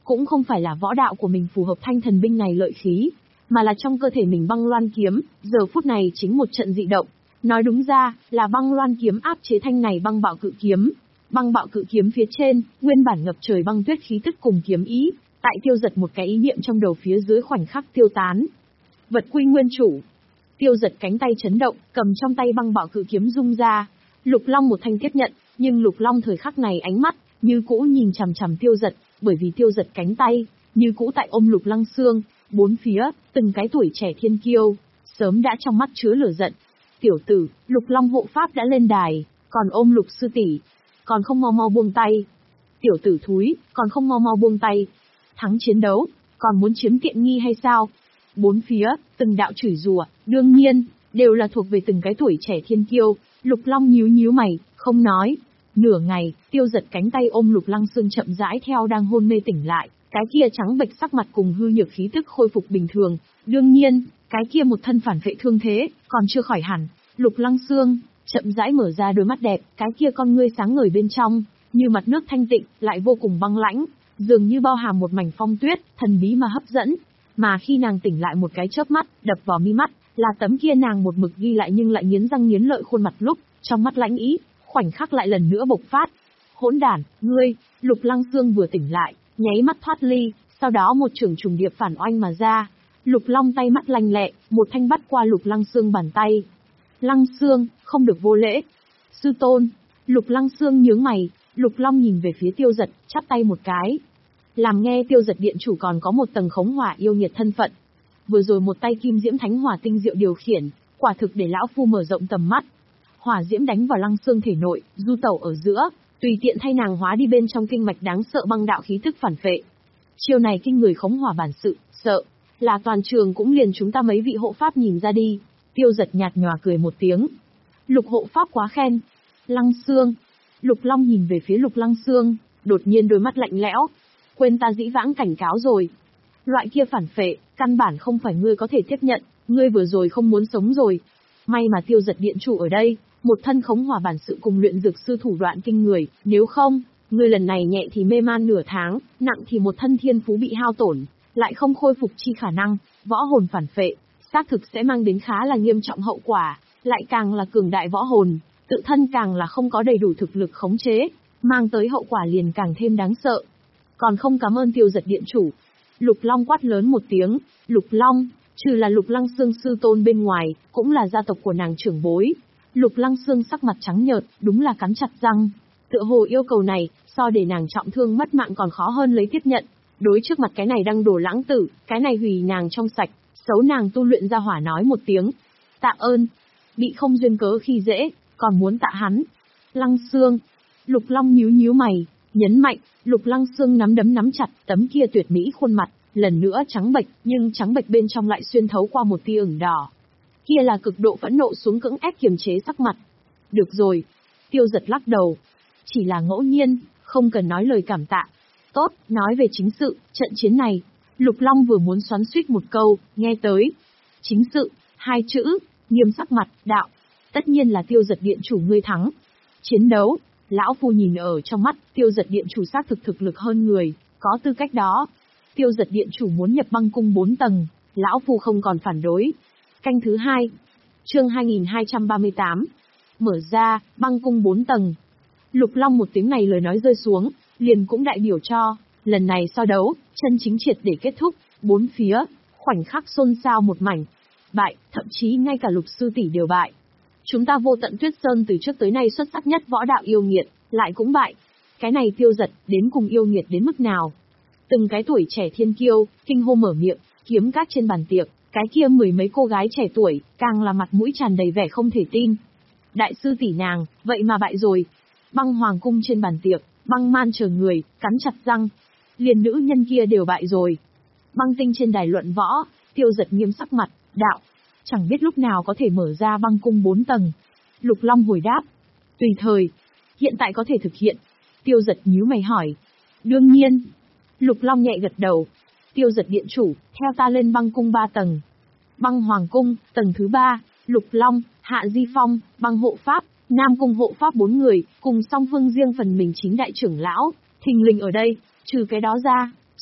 cũng không phải là võ đạo của mình phù hợp thanh thần binh này lợi khí, mà là trong cơ thể mình băng loan kiếm, giờ phút này chính một trận dị động. Nói đúng ra, là băng loan kiếm áp chế thanh này băng bạo cự kiếm. Băng bạo cự kiếm phía trên, nguyên bản ngập trời băng tuyết khí tức cùng kiếm ý, tại Tiêu Giật một cái ý niệm trong đầu phía dưới khoảnh khắc tiêu tán. Vật quy nguyên chủ. Tiêu Giật cánh tay chấn động, cầm trong tay băng bạo cự kiếm rung ra. Lục Long một thanh tiếp nhận, nhưng Lục Long thời khắc này ánh mắt như cũ nhìn chằm chằm Tiêu Giật, bởi vì Tiêu Giật cánh tay như cũ tại ôm Lục Lăng Xương, bốn phía, từng cái tuổi trẻ thiên kiêu, sớm đã trong mắt chứa lửa giận. Tiểu tử, Lục Long hộ pháp đã lên đài, còn ôm Lục sư tỷ, còn không mau mau buông tay. Tiểu tử thúi, còn không mau mau buông tay. Thắng chiến đấu, còn muốn chiếm tiện nghi hay sao? Bốn phía, từng đạo chửi rủa, đương nhiên, đều là thuộc về từng cái tuổi trẻ thiên kiêu. Lục Long nhíu nhíu mày, không nói. Nửa ngày, Tiêu Giật cánh tay ôm Lục Lăng Xương chậm rãi theo đang hôn mê tỉnh lại, cái kia trắng bệch sắc mặt cùng hư nhược khí tức khôi phục bình thường. Đương nhiên, cái kia một thân phản vệ thương thế, còn chưa khỏi hẳn. Lục Lăng Xương chậm rãi mở ra đôi mắt đẹp, cái kia con ngươi sáng ngời bên trong, như mặt nước thanh tịnh, lại vô cùng băng lãnh, dường như bao hàm một mảnh phong tuyết, thần bí mà hấp dẫn. Mà khi nàng tỉnh lại một cái chớp mắt, đập vào mi mắt, là tấm kia nàng một mực ghi lại nhưng lại nghiến răng nghiến lợi khuôn mặt lúc, trong mắt lãnh ý, khoảnh khắc lại lần nữa bộc phát. Hỗn đản, ngươi! Lục Lăng Xương vừa tỉnh lại, nháy mắt thoát ly, sau đó một trường trùng điệp phản oanh mà ra. Lục Long tay mắt lanh lẹ, một thanh bắt qua Lục Lăng Xương bàn tay. Lăng Xương, không được vô lễ. Sư tôn! Lục Lăng Xương nhướng mày, Lục Long nhìn về phía Tiêu Giật, chắp tay một cái. Làm nghe Tiêu Giật điện chủ còn có một tầng khống hỏa yêu nghiệt thân phận. Vừa rồi một tay kim diễm thánh hỏa tinh diệu điều khiển, quả thực để lão phu mở rộng tầm mắt. Hỏa diễm đánh vào Lăng Xương thể nội, du tẩu ở giữa, tùy tiện thay nàng hóa đi bên trong kinh mạch đáng sợ băng đạo khí tức phản phệ. Chiêu này kinh người khống hỏa bản sự, sợ là toàn trường cũng liền chúng ta mấy vị hộ pháp nhìn ra đi. Tiêu Giật nhạt nhòa cười một tiếng. Lục hộ pháp quá khen. Lăng Xương. Lục Long nhìn về phía Lục Lăng Xương, đột nhiên đôi mắt lạnh lẽo. Quên ta dĩ vãng cảnh cáo rồi. Loại kia phản phệ, căn bản không phải ngươi có thể tiếp nhận, ngươi vừa rồi không muốn sống rồi. May mà Tiêu Giật điện chủ ở đây, một thân khống hỏa bản sự cùng luyện dược sư thủ đoạn kinh người, nếu không, ngươi lần này nhẹ thì mê man nửa tháng, nặng thì một thân thiên phú bị hao tổn, lại không khôi phục chi khả năng, võ hồn phản phệ, xác thực sẽ mang đến khá là nghiêm trọng hậu quả, lại càng là cường đại võ hồn, tự thân càng là không có đầy đủ thực lực khống chế, mang tới hậu quả liền càng thêm đáng sợ. Còn không cảm ơn Tiêu Giật điện chủ. Lục Long quát lớn một tiếng, Lục Long, trừ là Lục Lăng Xương sư tôn bên ngoài, cũng là gia tộc của nàng trưởng bối. Lục Lăng Xương sắc mặt trắng nhợt, đúng là cắn chặt răng. Tựa hồ yêu cầu này, so để nàng trọng thương mất mạng còn khó hơn lấy tiếp nhận. Đối trước mặt cái này đang đổ lãng tử, cái này hủy nàng trong sạch, xấu nàng tu luyện ra hỏa nói một tiếng. Tạ ơn. Bị không duyên cớ khi dễ, còn muốn tạ hắn. Lăng Xương. Lục Long nhíu nhíu mày, nhấn mạnh, Lục Lăng Xương nắm đấm nắm chặt, tấm kia tuyệt mỹ khuôn mặt, lần nữa trắng bệch, nhưng trắng bệch bên trong lại xuyên thấu qua một tia ửng đỏ. Kia là cực độ phẫn nộ xuống cưỡng ép kiềm chế sắc mặt. Được rồi. Tiêu Giật lắc đầu. Chỉ là ngẫu nhiên, không cần nói lời cảm tạ. Tốt, nói về chính sự, trận chiến này. Lục Long vừa muốn xoắn xuýt một câu, nghe tới. Chính sự, hai chữ, nghiêm sắc mặt, đạo. Tất nhiên là Tiêu Giật điện chủ ngươi thắng. Chiến đấu, lão phu nhìn ở trong mắt, Tiêu Giật điện chủ xác thực thực lực hơn người, có tư cách đó. Tiêu Giật điện chủ muốn nhập băng cung bốn tầng, lão phu không còn phản đối. Canh thứ hai, chương hai nghìn hai trăm ba mươi tám, mở ra, băng cung bốn tầng. Lục Long một tiếng này lời nói rơi xuống, liền cũng đại biểu cho, lần này so đấu, chân chính triệt để kết thúc, bốn phía, khoảnh khắc xôn xao một mảnh. Bại, thậm chí ngay cả Lục sư tỷ đều bại. Chúng ta Vô Tận Tuyết Sơn từ trước tới nay xuất sắc nhất võ đạo yêu nghiệt, lại cũng bại. Cái này Tiêu Giật, đến cùng yêu nghiệt đến mức nào? Từng cái tuổi trẻ thiên kiêu, kinh hô mở miệng, kiếm cát trên bàn tiệc, cái kia mười mấy cô gái trẻ tuổi, càng là mặt mũi tràn đầy vẻ không thể tin. Đại sư tỷ nàng, vậy mà bại rồi. Băng hoàng cung trên bàn tiệc, băng man chờ người, cắn chặt răng. Liền nữ nhân kia đều bại rồi. Băng tinh trên đài luận võ, Tiêu Giật nghiêm sắc mặt, đạo. Chẳng biết lúc nào có thể mở ra băng cung bốn tầng. Lục Long hồi đáp. Tùy thời. Hiện tại có thể thực hiện. Tiêu Giật nhíu mày hỏi. Đương nhiên. Lục Long nhẹ gật đầu. Tiêu Giật điện chủ, theo ta lên băng cung ba tầng. Băng hoàng cung, tầng thứ ba, Lục Long, Hạ Di Phong, băng hộ pháp, Nam cung hộ pháp bốn người, cùng song phương riêng phần mình chính đại trưởng lão, thình lình ở đây, trừ cái đó ra,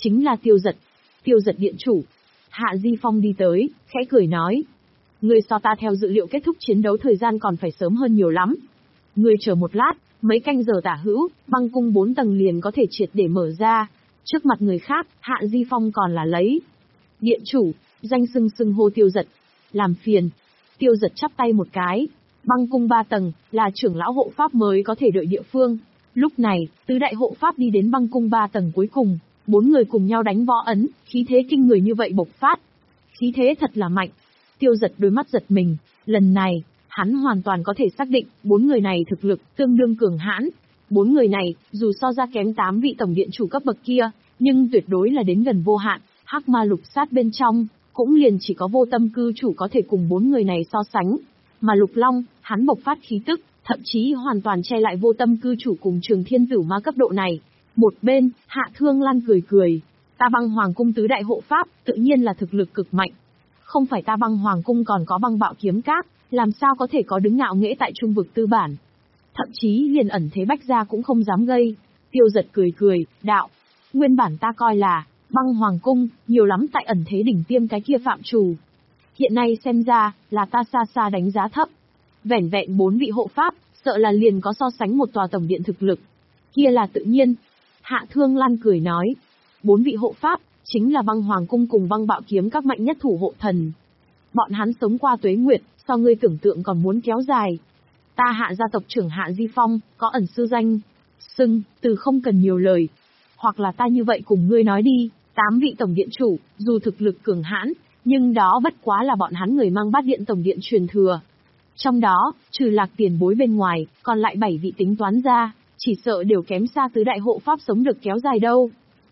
chính là Tiêu Dật. Tiêu Dật điện chủ. Hạ Di Phong đi tới, khẽ cười nói. Ngươi so ta theo dữ liệu kết thúc chiến đấu thời gian còn phải sớm hơn nhiều lắm. Ngươi chờ một lát, mấy canh giờ tả hữu, băng cung bốn tầng liền có thể triệt để mở ra. Trước mặt người khác, Hạ Di Phong còn là lấy. Điện chủ, danh xưng xưng hô Tiêu Dật. Làm phiền. Tiêu Dật chắp tay một cái. Băng cung ba tầng, là trưởng lão hộ pháp mới có thể đợi địa phương. Lúc này, tứ đại hộ pháp đi đến băng cung ba tầng cuối cùng, bốn người cùng nhau đánh võ ấn, khí thế kinh người như vậy bộc phát. Khí thế thật là mạnh. Tiêu Dật đôi mắt giật mình, lần này, hắn hoàn toàn có thể xác định, bốn người này thực lực tương đương cường hãn. Bốn người này, dù so ra kém tám vị tổng điện chủ cấp bậc kia, nhưng tuyệt đối là đến gần vô hạn, hắc ma lục sát bên trong, cũng liền chỉ có vô tâm cư chủ có thể cùng bốn người này so sánh. Mà Lục Long, hắn bộc phát khí tức, thậm chí hoàn toàn che lại vô tâm cư chủ cùng Trường Thiên Tử Ma cấp độ này. Một bên, Hạ Thương Lan cười cười. Ta băng hoàng cung tứ đại hộ pháp, tự nhiên là thực lực cực mạnh. Không phải ta băng hoàng cung còn có băng bạo kiếm các, làm sao có thể có đứng ngạo nghễ tại trung vực tư bản. Thậm chí liền ẩn thế bách gia cũng không dám gây. Tiêu Dật cười cười, đạo. Nguyên bản ta coi là, băng hoàng cung, nhiều lắm tại ẩn thế đỉnh tiêm cái kia phạm trù. Hiện nay xem ra, là ta xa xa đánh giá thấp. Vẻn vẹn bốn vị hộ pháp, sợ là liền có so sánh một tòa tổng điện thực lực. Kia là tự nhiên. Hạ Thương Lan cười nói. Bốn vị hộ pháp, chính là băng hoàng cung cùng băng bạo kiếm các mạnh nhất thủ hộ thần. Bọn hắn sống qua tuế nguyệt, so ngươi tưởng tượng còn muốn kéo dài. Ta Hạ gia tộc trưởng Hạ Di Phong, có ẩn sư danh. Xưng, từ không cần nhiều lời. Hoặc là ta như vậy cùng ngươi nói đi, tám vị tổng điện chủ, dù thực lực cường hãn, nhưng đó bất quá là bọn hắn người mang bát điện tổng điện truyền thừa. Trong đó, trừ Lạc tiền bối bên ngoài, còn lại bảy vị tính toán ra, chỉ sợ đều kém xa tứ đại hộ pháp sống được kéo dài đâu.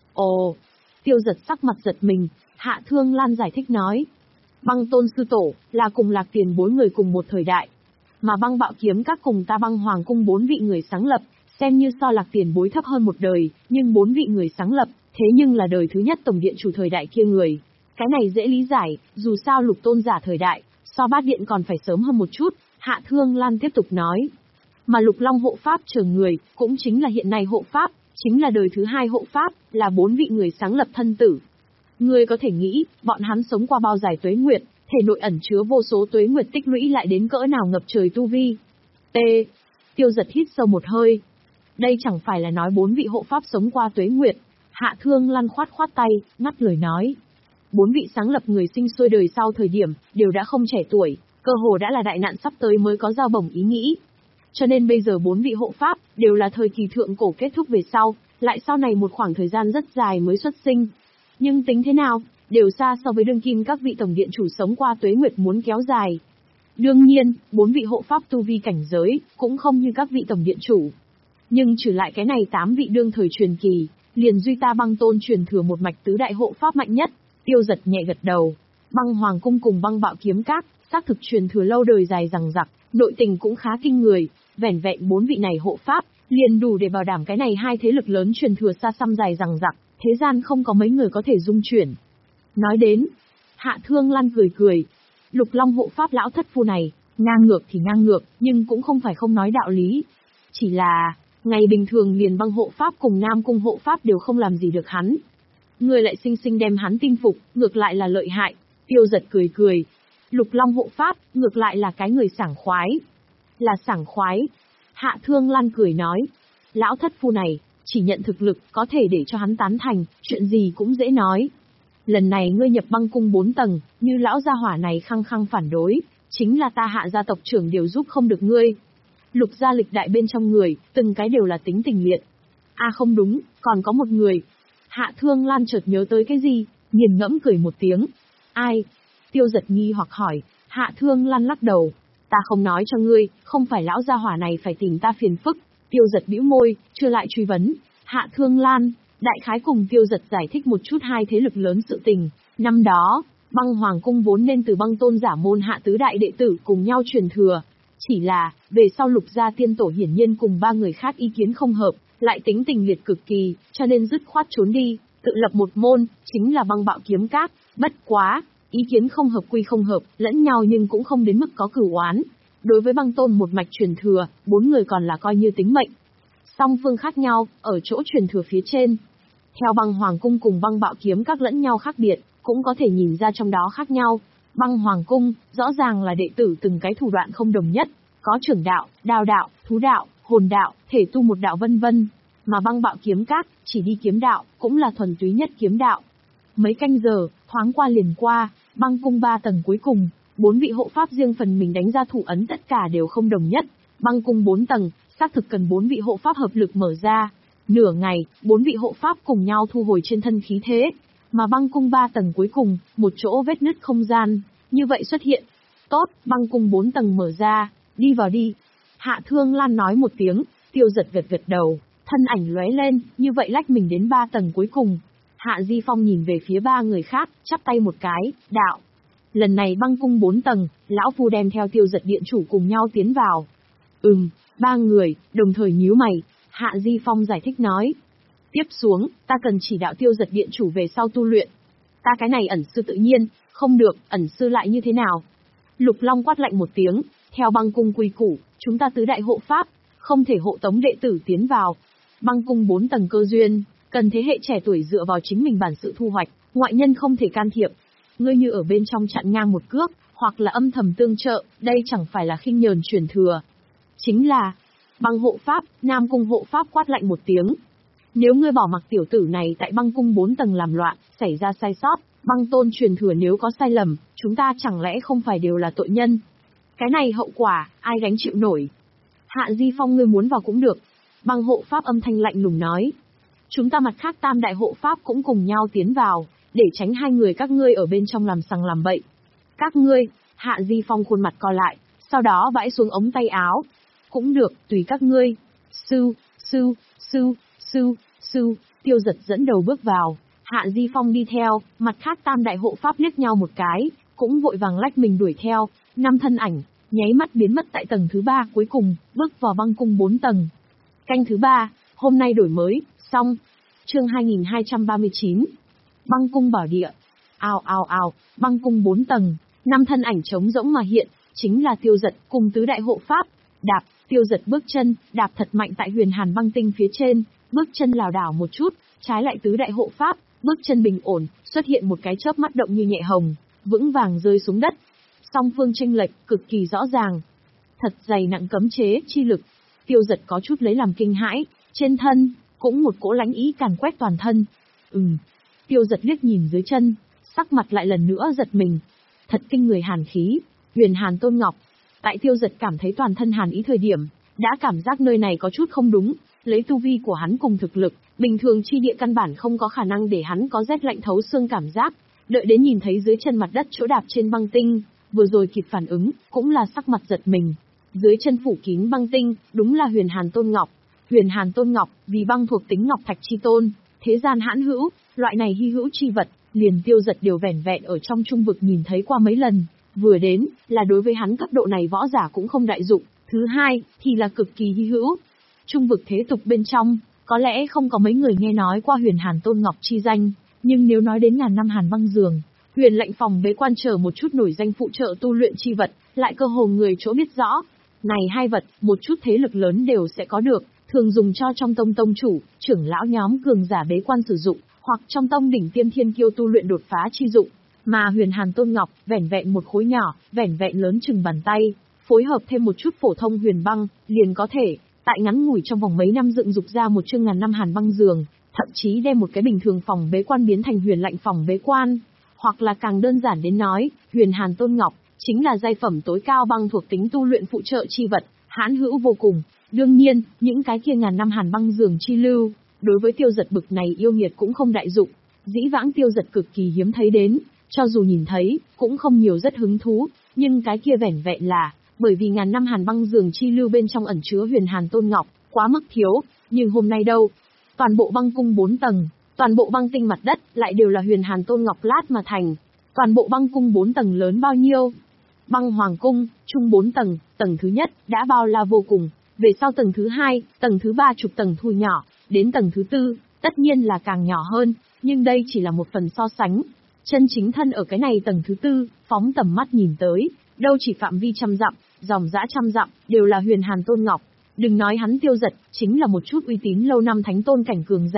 Ồ, Tiêu Dật sắc mặt giật mình, Hạ Thương Lan giải thích nói. Băng tôn sư tổ, là cùng Lạc tiền bối người cùng một thời đại. Mà băng bạo kiếm các cùng ta băng hoàng cung bốn vị người sáng lập, xem như so Lạc tiền bối thấp hơn một đời, nhưng bốn vị người sáng lập, thế nhưng là đời thứ nhất tổng điện chủ thời đại kia người. Cái này dễ lý giải, dù sao Lục tôn giả thời đại, so bát điện còn phải sớm hơn một chút, Hạ Thương Lan tiếp tục nói. Mà Lục Long hộ pháp chờ người, cũng chính là hiện nay hộ pháp, chính là đời thứ hai hộ pháp, là bốn vị người sáng lập thân tử. Người có thể nghĩ, bọn hắn sống qua bao dài tuế nguyệt, thể nội ẩn chứa vô số tuế nguyệt tích lũy lại đến cỡ nào ngập trời tu vi. T. Tiêu Dật hít sâu một hơi. Đây chẳng phải là nói bốn vị hộ pháp sống qua tuế nguyệt. Hạ Thương Lan khoát khoát tay, ngắt lời nói. Bốn vị sáng lập người sinh xuôi đời sau thời điểm, đều đã không trẻ tuổi, cơ hồ đã là đại nạn sắp tới mới có dao bổng ý nghĩ. Cho nên bây giờ bốn vị hộ pháp, đều là thời kỳ thượng cổ kết thúc về sau, lại sau này một khoảng thời gian rất dài mới xuất sinh. Nhưng tính thế nào, đều xa so với đương kim các vị tổng điện chủ sống qua tuế nguyệt muốn kéo dài. Đương nhiên, bốn vị hộ pháp tu vi cảnh giới, cũng không như các vị tổng điện chủ. Nhưng trừ lại cái này tám vị đương thời truyền kỳ, liền duy ta băng tôn truyền thừa một mạch tứ đại hộ pháp mạnh nhất. Tiêu Dật nhẹ gật đầu. Băng hoàng cung cùng băng bạo kiếm các, xác thực truyền thừa lâu đời dài dằng dặc, nội tình cũng khá kinh người. Vẻn vẹn bốn vị này hộ pháp, liền đủ để bảo đảm cái này hai thế lực lớn truyền thừa xa xăm dài dằng dặc, thế gian không có mấy người có thể dung chuyển. Nói đến, Hạ Thương Lan cười cười. Lục Long hộ pháp lão thất phu này, ngang ngược thì ngang ngược, nhưng cũng không phải không nói đạo lý. Chỉ là, ngày bình thường liền băng hộ pháp cùng Nam cung hộ pháp đều không làm gì được hắn. Người lại sinh sinh đem hắn tin phục, ngược lại là lợi hại. Tiêu Dật cười cười. Lục Long hộ pháp, ngược lại là cái người sảng khoái. Là sảng khoái. Hạ Thương Lan cười nói. Lão thất phu này, chỉ nhận thực lực, có thể để cho hắn tán thành, chuyện gì cũng dễ nói. Lần này ngươi nhập băng cung bốn tầng, như lão gia hỏa này khăng khăng phản đối, chính là ta Hạ gia tộc trưởng đều giúp không được ngươi. Lục gia lịch đại bên trong người, từng cái đều là tính tình liệt. À không đúng, còn có một người. Hạ Thương Lan chợt nhớ tới cái gì, nghiền ngẫm cười một tiếng. Ai? Tiêu Dật nghi hoặc hỏi. Hạ Thương Lan lắc đầu. Ta không nói cho ngươi, không phải lão gia hỏa này phải tìm ta phiền phức. Tiêu Dật bĩu môi, chưa lại truy vấn. Hạ Thương Lan, đại khái cùng Tiêu Dật giải thích một chút hai thế lực lớn sự tình. Năm đó, băng hoàng cung vốn nên từ băng tôn giả môn hạ tứ đại đệ tử cùng nhau truyền thừa. Chỉ là, về sau Lục gia tiên tổ hiển nhiên cùng ba người khác ý kiến không hợp, lại tính tình liệt cực kỳ, cho nên dứt khoát trốn đi, tự lập một môn, chính là băng bạo kiếm các. Bất quá, ý kiến không hợp quy không hợp, lẫn nhau nhưng cũng không đến mức có cửu oán. Đối với băng tôn một mạch truyền thừa, bốn người còn là coi như tính mệnh. Song phương khác nhau, ở chỗ truyền thừa phía trên. Theo Băng Hoàng Cung cùng Băng Bạo Kiếm Các lẫn nhau khác biệt, cũng có thể nhìn ra trong đó khác nhau. Băng Hoàng Cung, rõ ràng là đệ tử từng cái thủ đoạn không đồng nhất, có trưởng đạo, đao đạo, thú đạo, hồn đạo, thể tu một đạo vân vân. Mà Băng Bạo Kiếm Các, chỉ đi kiếm đạo, cũng là thuần túy nhất kiếm đạo. Mấy canh giờ, thoáng qua liền qua, Băng Cung ba tầng cuối cùng, bốn vị hộ pháp riêng phần mình đánh ra thủ ấn tất cả đều không đồng nhất. Băng Cung bốn tầng, xác thực cần bốn vị hộ pháp hợp lực mở ra. Nửa ngày, bốn vị hộ pháp cùng nhau thu hồi trên thân khí thế. Mà Băng Cung ba tầng cuối cùng, một chỗ vết nứt không gian, như vậy xuất hiện. Tốt, Băng Cung bốn tầng mở ra, đi vào đi. Hạ Thương Lan nói một tiếng, Tiêu Giật gật gật đầu, thân ảnh lóe lên, như vậy lách mình đến ba tầng cuối cùng. Hạ Di Phong nhìn về phía ba người khác, chắp tay một cái, đạo. Lần này Băng Cung bốn tầng, lão phu đem theo Tiêu Giật điện chủ cùng nhau tiến vào. Ừm, ba người, đồng thời nhíu mày, Hạ Di Phong giải thích nói. Tiếp xuống, ta cần chỉ đạo Tiêu Giật điện chủ về sau tu luyện. Ta cái này ẩn sư tự nhiên, không được, ẩn sư lại như thế nào? Lục Long quát lạnh một tiếng, theo Băng Cung quy củ, chúng ta tứ đại hộ pháp, không thể hộ tống đệ tử tiến vào. Băng Cung bốn tầng cơ duyên, cần thế hệ trẻ tuổi dựa vào chính mình bản sự thu hoạch, ngoại nhân không thể can thiệp. Ngươi như ở bên trong chặn ngang một cước, hoặc là âm thầm tương trợ, đây chẳng phải là khinh nhờn truyền thừa. Chính là, Băng hộ pháp, Nam Cung hộ pháp quát lạnh một tiếng. Nếu ngươi bỏ mặc tiểu tử này tại Băng Cung bốn tầng làm loạn, xảy ra sai sót, Băng tôn truyền thừa nếu có sai lầm, chúng ta chẳng lẽ không phải đều là tội nhân? Cái này hậu quả, ai gánh chịu nổi? Hạ Di Phong ngươi muốn vào cũng được. Băng hộ pháp âm thanh lạnh lùng nói. Chúng ta mặt khác tam đại hộ pháp cũng cùng nhau tiến vào, để tránh hai người các ngươi ở bên trong làm sằng làm bậy. Các ngươi, Hạ Di Phong khuôn mặt co lại, sau đó vãi xuống ống tay áo. Cũng được, tùy các ngươi. Sư, sư, sư, sư, sư, Tiêu Giật dẫn đầu bước vào, Hạ Di Phong đi theo, mặt khác tam đại hộ pháp liếc nhau một cái, cũng vội vàng lách mình đuổi theo, năm thân ảnh, nháy mắt biến mất tại tầng thứ ba cuối cùng, bước vào Băng Cung bốn tầng. Canh thứ ba, hôm nay đổi mới, xong. Chương hai nghìn hai trăm ba mươi chín. Băng Cung bảo địa. Ào ào ào, Băng Cung bốn tầng, năm thân ảnh trống rỗng mà hiện, chính là Tiêu Giật cùng tứ đại hộ pháp. Đạp, Tiêu Giật bước chân, đạp thật mạnh tại Huyền Hàn băng tinh phía trên, bước chân lảo đảo một chút, trái lại tứ đại hộ pháp, bước chân bình ổn, xuất hiện một cái chớp mắt động như nhẹ hồng, vững vàng rơi xuống đất. Song phương chênh lệch cực kỳ rõ ràng. Thật dày nặng cấm chế chi lực. Tiêu Giật có chút lấy làm kinh hãi, trên thân cũng một cỗ lãnh ý càn quét toàn thân. Ừm. Tiêu Giật liếc nhìn dưới chân, sắc mặt lại lần nữa giật mình. Thật kinh người hàn khí, Huyền Hàn Tôn Ngọc. Tại Tiêu Giật cảm thấy toàn thân hàn ý thời điểm, đã cảm giác nơi này có chút không đúng, lấy tu vi của hắn cùng thực lực, bình thường chi địa căn bản không có khả năng để hắn có rét lạnh thấu xương cảm giác. Đợi đến nhìn thấy dưới chân mặt đất chỗ đạp trên băng tinh, vừa rồi kịp phản ứng, cũng là sắc mặt giật mình. Dưới chân phủ kín băng tinh, đúng là Huyền Hàn Tôn Ngọc. Huyền Hàn Tôn Ngọc, vì băng thuộc tính ngọc thạch chi tôn, thế gian hãn hữu, loại này hy hữu chi vật, liền Tiêu Giật đều vẻn vẹn ở trong trung vực nhìn thấy qua mấy lần. Vừa đến, là đối với hắn cấp độ này võ giả cũng không đại dụng, thứ hai, thì là cực kỳ hy hữu. Trung vực thế tục bên trong, có lẽ không có mấy người nghe nói qua Huyền Hàn Tôn Ngọc chi danh, nhưng nếu nói đến ngàn năm hàn băng giường, Huyền lệnh phòng bế quan trở một chút nổi danh phụ trợ tu luyện chi vật, lại cơ hồ người chỗ biết rõ. Này hai vật, một chút thế lực lớn đều sẽ có được, thường dùng cho trong tông tông chủ, trưởng lão nhóm cường giả bế quan sử dụng, hoặc trong tông đỉnh tiêm thiên kiêu tu luyện đột phá chi dụng. Mà Huyền Hàn Tôn Ngọc, vẻn vẹn một khối nhỏ, vẻn vẹn lớn chừng bàn tay, phối hợp thêm một chút phổ thông huyền băng, liền có thể, tại ngắn ngủi trong vòng mấy năm dựng dục ra một chương ngàn năm hàn băng giường, thậm chí đem một cái bình thường phòng bế quan biến thành huyền lạnh phòng bế quan. Hoặc là càng đơn giản đến nói, Huyền Hàn Tôn Ngọc, chính là giai phẩm tối cao băng thuộc tính tu luyện phụ trợ chi vật, hãn hữu vô cùng. Đương nhiên, những cái kia ngàn năm hàn băng giường chi lưu, đối với Tiêu Giật bực này yêu nghiệt cũng không đại dụng. Dĩ vãng Tiêu Giật cực kỳ hiếm thấy đến, cho dù nhìn thấy, cũng không nhiều rất hứng thú, nhưng cái kia vẻn vẹn là, bởi vì ngàn năm hàn băng giường chi lưu bên trong ẩn chứa Huyền Hàn Tôn Ngọc, quá mức thiếu, nhưng hôm nay đâu? Toàn bộ băng cung bốn tầng, toàn bộ băng tinh mặt đất lại đều là Huyền Hàn Tôn Ngọc lát mà thành. Toàn bộ băng cung bốn tầng lớn bao nhiêu? Băng Hoàng Cung, chung bốn tầng, tầng thứ nhất, đã bao la vô cùng, về sau tầng thứ hai, tầng thứ ba chục tầng thu nhỏ, đến tầng thứ tư, tất nhiên là càng nhỏ hơn, nhưng đây chỉ là một phần so sánh. Chân chính thân ở cái này tầng thứ tư, phóng tầm mắt nhìn tới, đâu chỉ phạm vi trăm dặm, dòng dã trăm dặm, đều là Huyền Hàn Tôn Ngọc. Đừng nói hắn Tiêu Giật, chính là một chút uy tín lâu năm thánh tôn cảnh cường giả,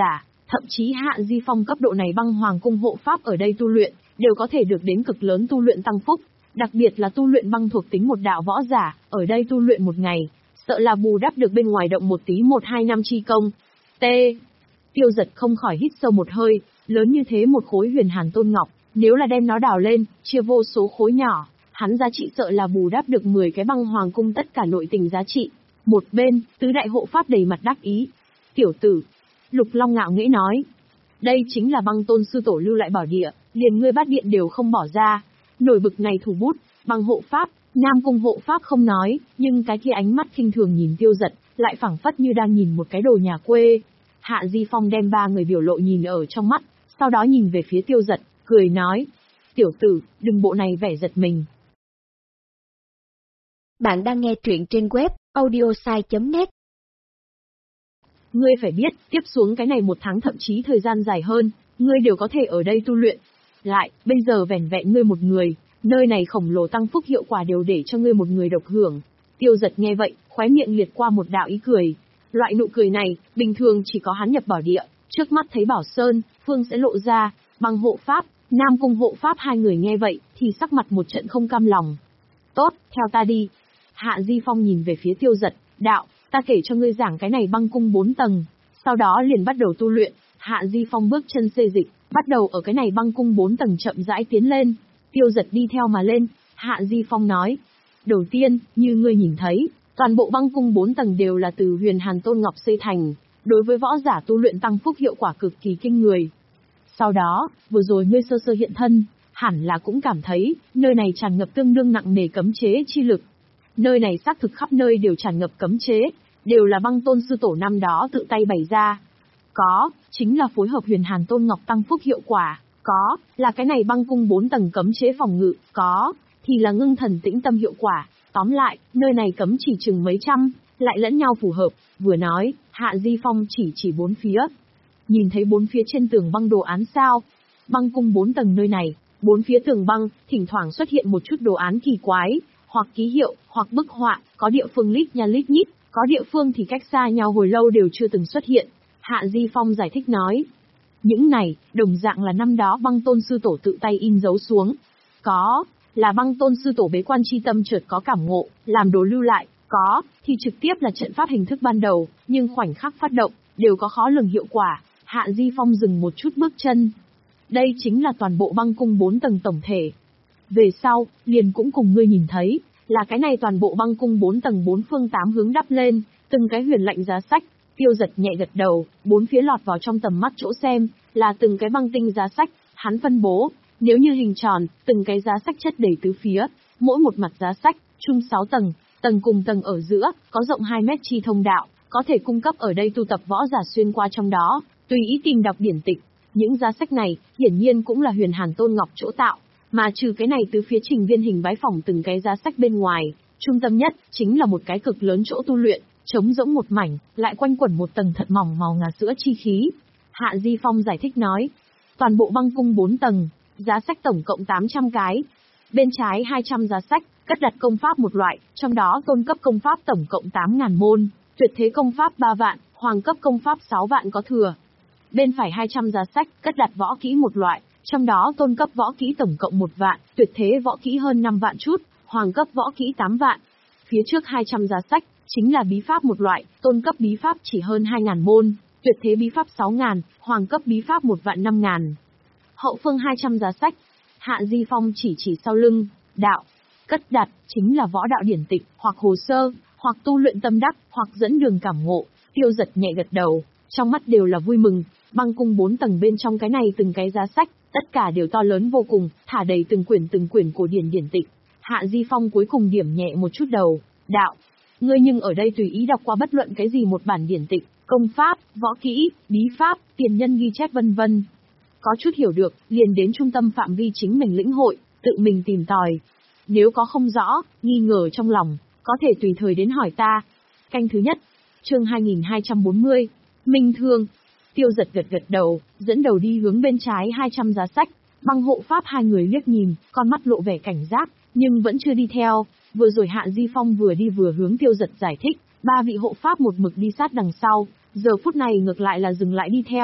Thậm chí Hạ Di Phong cấp độ này băng hoàng cung hộ pháp ở đây tu luyện, đều có thể được đến cực lớn tu luyện tăng phúc. Đặc biệt là tu luyện băng thuộc tính một đạo võ giả, ở đây tu luyện một ngày, sợ là bù đắp được bên ngoài động một tí một hai năm chi công. T. Tiêu Giật không khỏi hít sâu một hơi, lớn như thế một khối huyền hàn tôn ngọc, nếu là đem nó đào lên, chia vô số khối nhỏ, hắn giá trị sợ là bù đắp được mười cái băng hoàng cung tất cả nội tình giá trị. Một bên, tứ đại hộ pháp đầy mặt đắc ý. Tiểu tử, Lục Long ngạo nghễ nói, đây chính là băng tôn sư tổ lưu lại bảo địa, liền ngươi bát điện đều không bỏ ra. Nổi bực này thủ bút, băng hộ pháp, Nam cung hộ pháp không nói, nhưng cái kia ánh mắt khinh thường nhìn Tiêu Giật, lại phảng phất như đang nhìn một cái đồ nhà quê. Hạ Di Phong đem ba người biểu lộ nhìn ở trong mắt, sau đó nhìn về phía Tiêu Giật, cười nói, tiểu tử, đừng bộ này vẻ giật mình. Bạn đang nghe truyện trên web audiosai chấm net. Ngươi phải biết, tiếp xuống cái này một tháng thậm chí thời gian dài hơn, ngươi đều có thể ở đây tu luyện. Lại, bây giờ vẻn vẹn ngươi một người, nơi này khổng lồ tăng phúc hiệu quả đều để cho ngươi một người độc hưởng. Tiêu Giật nghe vậy, khóe miệng liệt qua một đạo ý cười. Loại nụ cười này, bình thường chỉ có hắn nhập bảo địa, trước mắt thấy Bảo Sơn, Phương sẽ lộ ra. Băng hộ pháp, Nam cung hộ pháp hai người nghe vậy, thì sắc mặt một trận không cam lòng. Tốt, theo ta đi. Hạ Di Phong nhìn về phía Tiêu Giật, đạo, ta kể cho ngươi giảng cái này băng cung bốn tầng, sau đó liền bắt đầu tu luyện. Hạ Di Phong bước chân xê dịch, bắt đầu ở cái này băng cung bốn tầng chậm rãi tiến lên. Tiêu Giật đi theo mà lên. Hạ Di Phong nói, đầu tiên, như ngươi nhìn thấy, toàn bộ băng cung bốn tầng đều là từ huyền hàn tôn ngọc xây thành, đối với võ giả tu luyện tăng phúc hiệu quả cực kỳ kinh người. Sau đó, vừa rồi ngươi sơ sơ hiện thân, hẳn là cũng cảm thấy, nơi này tràn ngập tương đương nặng nề cấm chế chi lực. Nơi này xác thực khắp nơi đều tràn ngập cấm chế, đều là băng tôn sư tổ năm đó tự tay bày ra. Có, chính là phối hợp huyền hàn tôn ngọc tăng phúc hiệu quả, có, là cái này băng cung bốn tầng cấm chế phòng ngự, có, thì là ngưng thần tĩnh tâm hiệu quả. Tóm lại, nơi này cấm chỉ chừng mấy trăm, lại lẫn nhau phù hợp. Vừa nói, Hạ Di Phong chỉ chỉ bốn phía. Nhìn thấy bốn phía trên tường băng đồ án sao? Băng cung bốn tầng nơi này, bốn phía tường băng, thỉnh thoảng xuất hiện một chút đồ án kỳ quái, hoặc ký hiệu, hoặc bức họa, có địa phương lít nha lít nhít, có địa phương thì cách xa nhau hồi lâu đều chưa từng xuất hiện. Hạ Di Phong giải thích nói, những này, đồng dạng là năm đó băng tôn sư tổ tự tay in dấu xuống. Có, là băng tôn sư tổ bế quan chi tâm chợt có cảm ngộ, làm đồ lưu lại, có, thì trực tiếp là trận pháp hình thức ban đầu, nhưng khoảnh khắc phát động, đều có khó lường hiệu quả. Hạ Di Phong dừng một chút bước chân. Đây chính là toàn bộ băng cung bốn tầng tổng thể. Về sau, liền cũng cùng ngươi nhìn thấy, là cái này toàn bộ băng cung bốn tầng bốn phương tám hướng đắp lên, từng cái huyền lệnh giá sách. Tiêu Giật nhẹ gật đầu, bốn phía lọt vào trong tầm mắt chỗ xem, là từng cái băng tinh giá sách, hắn phân bố, nếu như hình tròn, từng cái giá sách chất đầy tứ phía, mỗi một mặt giá sách, chung sáu tầng, tầng cùng tầng ở giữa, có rộng hai mét chi thông đạo, có thể cung cấp ở đây tu tập võ giả xuyên qua trong đó, tùy ý tìm đọc điển tịch. Những giá sách này, hiển nhiên cũng là huyền hàn tôn ngọc chỗ tạo, mà trừ cái này tứ phía trình viên hình bái phỏng từng cái giá sách bên ngoài, trung tâm nhất, chính là một cái cực lớn chỗ tu luyện, trống rỗng một mảnh, lại quanh quẩn một tầng thật mỏng màu ngà sữa chi khí. Hạ Di Phong giải thích nói, toàn bộ băng cung bốn tầng, giá sách tổng cộng tám trăm cái. Bên trái hai trăm giá sách, cất đặt công pháp một loại, trong đó tôn cấp công pháp tổng cộng tám nghìn môn, tuyệt thế công pháp ba vạn, hoàng cấp công pháp sáu vạn có thừa. Bên phải hai trăm giá sách, cất đặt võ kỹ một loại, trong đó tôn cấp võ kỹ tổng cộng một vạn, tuyệt thế võ kỹ hơn năm vạn chút, hoàng cấp võ kỹ tám vạn. Phía trước hai trăm giá sách, chính là bí pháp một loại, tôn cấp bí pháp chỉ hơn hai nghìn môn, tuyệt thế bí pháp sáu nghìn, hoàng cấp bí pháp một vạn năm nghìn. Hậu phương hai trăm giá sách, Hạ Di Phong chỉ chỉ sau lưng, đạo, cất đặt, chính là võ đạo điển tịch, hoặc hồ sơ, hoặc tu luyện tâm đắc, hoặc dẫn đường cảm ngộ. Tiêu Giật nhẹ gật đầu, trong mắt đều là vui mừng. Băng cung bốn tầng bên trong cái này từng cái giá sách, tất cả đều to lớn vô cùng, thả đầy từng quyển từng quyển cổ điển điển tịch. Hạ Di Phong cuối cùng điểm nhẹ một chút đầu, đạo, ngươi nhưng ở đây tùy ý đọc qua bất luận cái gì một bản điển tịch, công pháp, võ kỹ, bí pháp, tiền nhân ghi chép vân vân. Có chút hiểu được, liền đến trung tâm phạm vi chính mình lĩnh hội, tự mình tìm tòi. Nếu có không rõ, nghi ngờ trong lòng, có thể tùy thời đến hỏi ta. Canh thứ nhất, chương hai nghìn hai trăm bốn mươi, Minh Thương. Tiêu Giật gật gật đầu, dẫn đầu đi hướng bên trái hai trăm giá sách. Băng hộ pháp hai người liếc nhìn, con mắt lộ vẻ cảnh giác, nhưng vẫn chưa đi theo. Vừa rồi Hạ Di Phong vừa đi vừa hướng Tiêu Giật giải thích, ba vị hộ pháp một mực đi sát đằng sau, giờ phút này ngược lại là dừng lại đi theo.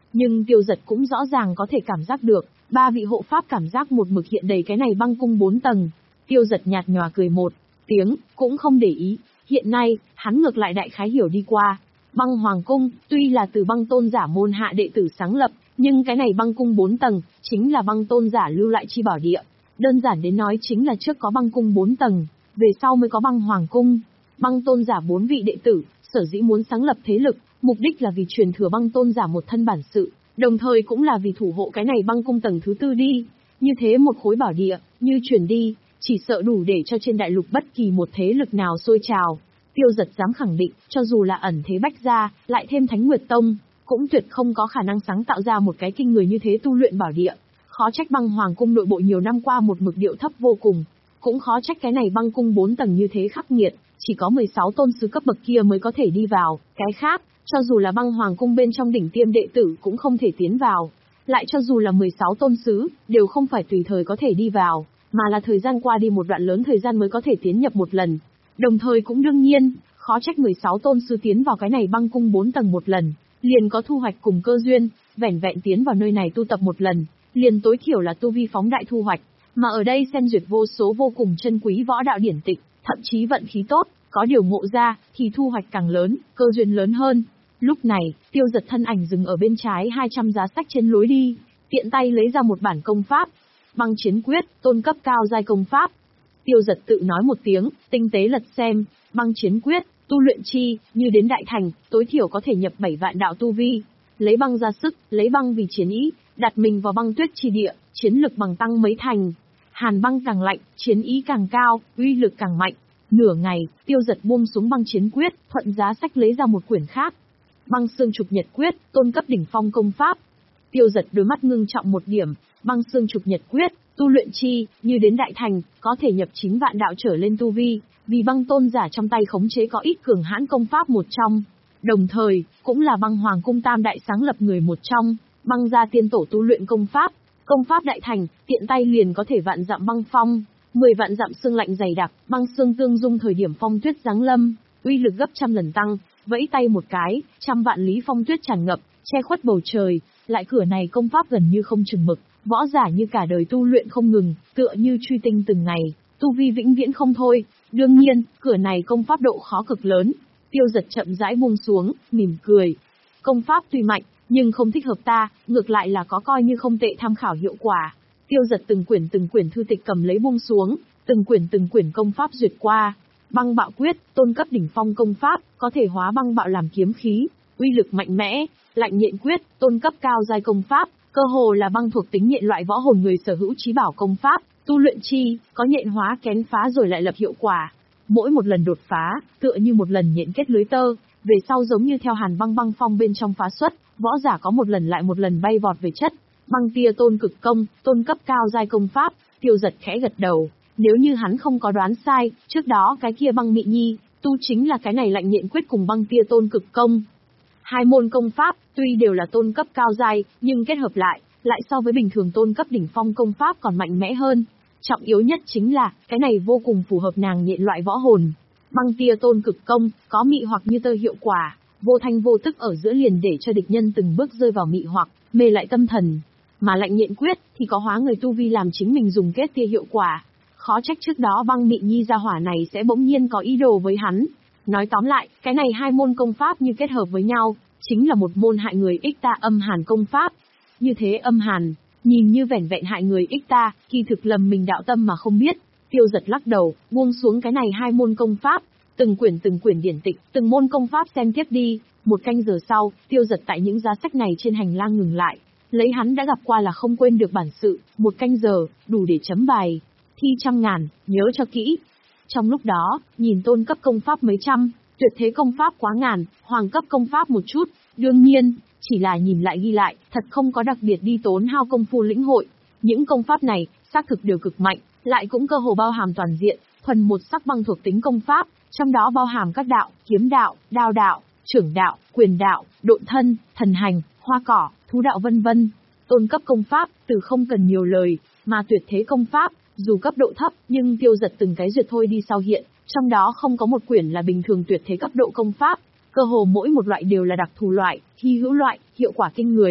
Nhưng Tiêu Dật cũng rõ ràng có thể cảm giác được, ba vị hộ pháp cảm giác một mực hiện đầy cái này băng cung bốn tầng. Tiêu Dật nhạt nhòa cười một tiếng, cũng không để ý. Hiện nay, hắn ngược lại đại khái hiểu đi qua. Băng Hoàng Cung, tuy là từ băng tôn giả môn hạ đệ tử sáng lập, nhưng cái này băng cung bốn tầng, chính là băng tôn giả lưu lại chi bảo địa. Đơn giản đến nói chính là trước có băng cung bốn tầng, về sau mới có băng Hoàng Cung. Băng tôn giả bốn vị đệ tử, sở dĩ muốn sáng lập thế lực, mục đích là vì truyền thừa băng tôn giả một thân bản sự, đồng thời cũng là vì thủ hộ cái này băng cung tầng thứ tư đi. Như thế một khối bảo địa, như truyền đi, chỉ sợ đủ để cho trên đại lục bất kỳ một thế lực nào sôi trào. Tiêu Dật dám khẳng định, cho dù là ẩn thế Bách gia, lại thêm Thánh Nguyệt Tông, cũng tuyệt không có khả năng sáng tạo ra một cái kinh người như thế tu luyện bảo địa. Khó trách băng Hoàng Cung nội bộ nhiều năm qua một mực điệu thấp vô cùng, cũng khó trách cái này băng cung bốn tầng như thế khắc nghiệt, chỉ có mười sáu tôn sứ cấp bậc kia mới có thể đi vào, cái khác, cho dù là băng Hoàng Cung bên trong đỉnh tiêm đệ tử cũng không thể tiến vào. Lại cho dù là mười sáu tôn sứ, đều không phải tùy thời có thể đi vào, mà là thời gian qua đi một đoạn lớn thời gian mới có thể tiến nhập một lần. Đồng thời cũng đương nhiên, khó trách mười sáu tôn sứ tiến vào cái này băng cung bốn tầng một lần, liền có thu hoạch cùng cơ duyên, vẻn vẹn tiến vào nơi này tu tập một lần, liền tối thiểu là tu vi phóng đại thu hoạch, mà ở đây xem duyệt vô số vô cùng chân quý võ đạo điển tịch, thậm chí vận khí tốt, có điều ngộ ra, thì thu hoạch càng lớn, cơ duyên lớn hơn. Lúc này, Tiêu Dật thân ảnh dừng ở bên trái hai trăm giá sách trên lối đi, tiện tay lấy ra một bản công pháp, Băng Chiến Quyết, tôn cấp cao giai công pháp. Tiêu Dật tự nói một tiếng, tinh tế lật xem, Băng Chiến Quyết, tu luyện chi, như đến đại thành, tối thiểu có thể nhập bảy vạn đạo tu vi. Lấy băng ra sức, lấy băng vì chiến ý, đặt mình vào băng tuyết chi địa, chiến lực bằng tăng mấy thành. Hàn băng càng lạnh, chiến ý càng cao, uy lực càng mạnh. Nửa ngày, Tiêu Dật buông xuống Băng Chiến Quyết, thuận giá sách lấy ra một quyển khác. Băng Xương Trục Nhật Quyết, tôn cấp đỉnh phong công pháp. Tiêu Dật đôi mắt ngưng trọng một điểm, Băng Xương Trục Nhật Quyết, tu luyện chi, như đến đại thành, có thể nhập chín vạn đạo trở lên tu vi, vì băng tôn giả trong tay khống chế có ít cường hãn công pháp một trong. Đồng thời, cũng là băng Hoàng Cung tam đại sáng lập người một trong, băng gia tiên tổ tu luyện công pháp. Công pháp đại thành, tiện tay liền có thể vạn dặm băng phong, mười vạn dặm xương lạnh dày đặc, băng xương tương dung thời điểm phong tuyết giáng lâm, uy lực gấp trăm lần tăng, vẫy tay một cái, trăm vạn lý phong tuyết tràn ngập, che khuất bầu trời, lại cửa này công pháp gần như không chừng mực, võ giả như cả đời tu luyện không ngừng, tựa như truy tinh từng ngày, tu vi vĩnh viễn không thôi. Đương nhiên, cửa này công pháp độ khó cực lớn. Tiêu Dật chậm rãi buông xuống, mỉm cười. Công pháp tuy mạnh, nhưng không thích hợp ta, ngược lại là có coi như không tệ tham khảo hiệu quả. Tiêu Dật từng quyển từng quyển thư tịch cầm lấy buông xuống, từng quyển từng quyển công pháp duyệt qua. Băng Bạo Quyết, tôn cấp đỉnh phong công pháp, có thể hóa băng bạo làm kiếm khí, uy lực mạnh mẽ. Lạnh Nhện Quyết, tôn cấp cao giai công pháp, cơ hồ là băng thuộc tính nhện loại võ hồn người sở hữu chí bảo công pháp, tu luyện chi, có nhện hóa kén phá rồi lại lập hiệu quả. Mỗi một lần đột phá, tựa như một lần nhện kết lưới tơ, về sau giống như theo hàn băng băng phong bên trong phá xuất, võ giả có một lần lại một lần bay vọt về chất. Băng Tia tôn cực công, tôn cấp cao giai công pháp. Tiêu Dật khẽ gật đầu, nếu như hắn không có đoán sai, trước đó cái kia băng mị nhi, tu chính là cái này Lạnh Nhện Quyết cùng Băng Tia tôn cực công. Hai môn công pháp, tuy đều là tôn cấp cao giai, nhưng kết hợp lại, lại so với bình thường tôn cấp đỉnh phong công pháp còn mạnh mẽ hơn. Trọng yếu nhất chính là, cái này vô cùng phù hợp nàng nhện loại võ hồn. Băng Tia tôn cực công, có mị hoặc như tơ hiệu quả, vô thanh vô tức ở giữa liền để cho địch nhân từng bước rơi vào mị hoặc, mê lại tâm thần. Mà Lạnh Nhện Quyết, thì có hóa người tu vi làm chính mình dùng kết tia hiệu quả. Khó trách trước đó băng mị nhi gia hỏa này sẽ bỗng nhiên có ý đồ với hắn. Nói tóm lại, cái này hai môn công pháp như kết hợp với nhau, chính là một môn hại người ích ta âm hàn công pháp. Như thế âm hàn, nhìn như vẻn vẹn hại người ích ta, kỳ thực lầm mình đạo tâm mà không biết. Tiêu Dật lắc đầu, buông xuống cái này hai môn công pháp, từng quyển từng quyển điển tịch, từng môn công pháp xem tiếp đi. Một canh giờ sau, Tiêu Dật tại những giá sách này trên hành lang ngừng lại, lấy hắn đã gặp qua là không quên được bản sự, một canh giờ, đủ để chấm bài. Thi trăm ngàn, nhớ cho kỹ. Trong lúc đó, nhìn tôn cấp công pháp mấy trăm, tuyệt thế công pháp quá ngàn, hoàng cấp công pháp một chút, đương nhiên, chỉ là nhìn lại ghi lại, thật không có đặc biệt đi tốn hao công phu lĩnh hội. Những công pháp này, xác thực đều cực mạnh, lại cũng cơ hồ bao hàm toàn diện, thuần một sắc băng thuộc tính công pháp, trong đó bao hàm các đạo, kiếm đạo, đao đạo, trưởng đạo, quyền đạo, độn thân, thần hành, hoa cỏ, thú đạo vân vân. Tôn cấp công pháp, từ không cần nhiều lời, mà tuyệt thế công pháp, dù cấp độ thấp, nhưng Tiêu Dật từng cái duyệt thôi đi sau hiện, trong đó không có một quyển là bình thường tuyệt thế cấp độ công pháp, cơ hồ mỗi một loại đều là đặc thù loại, hy hữu loại, hiệu quả kinh người.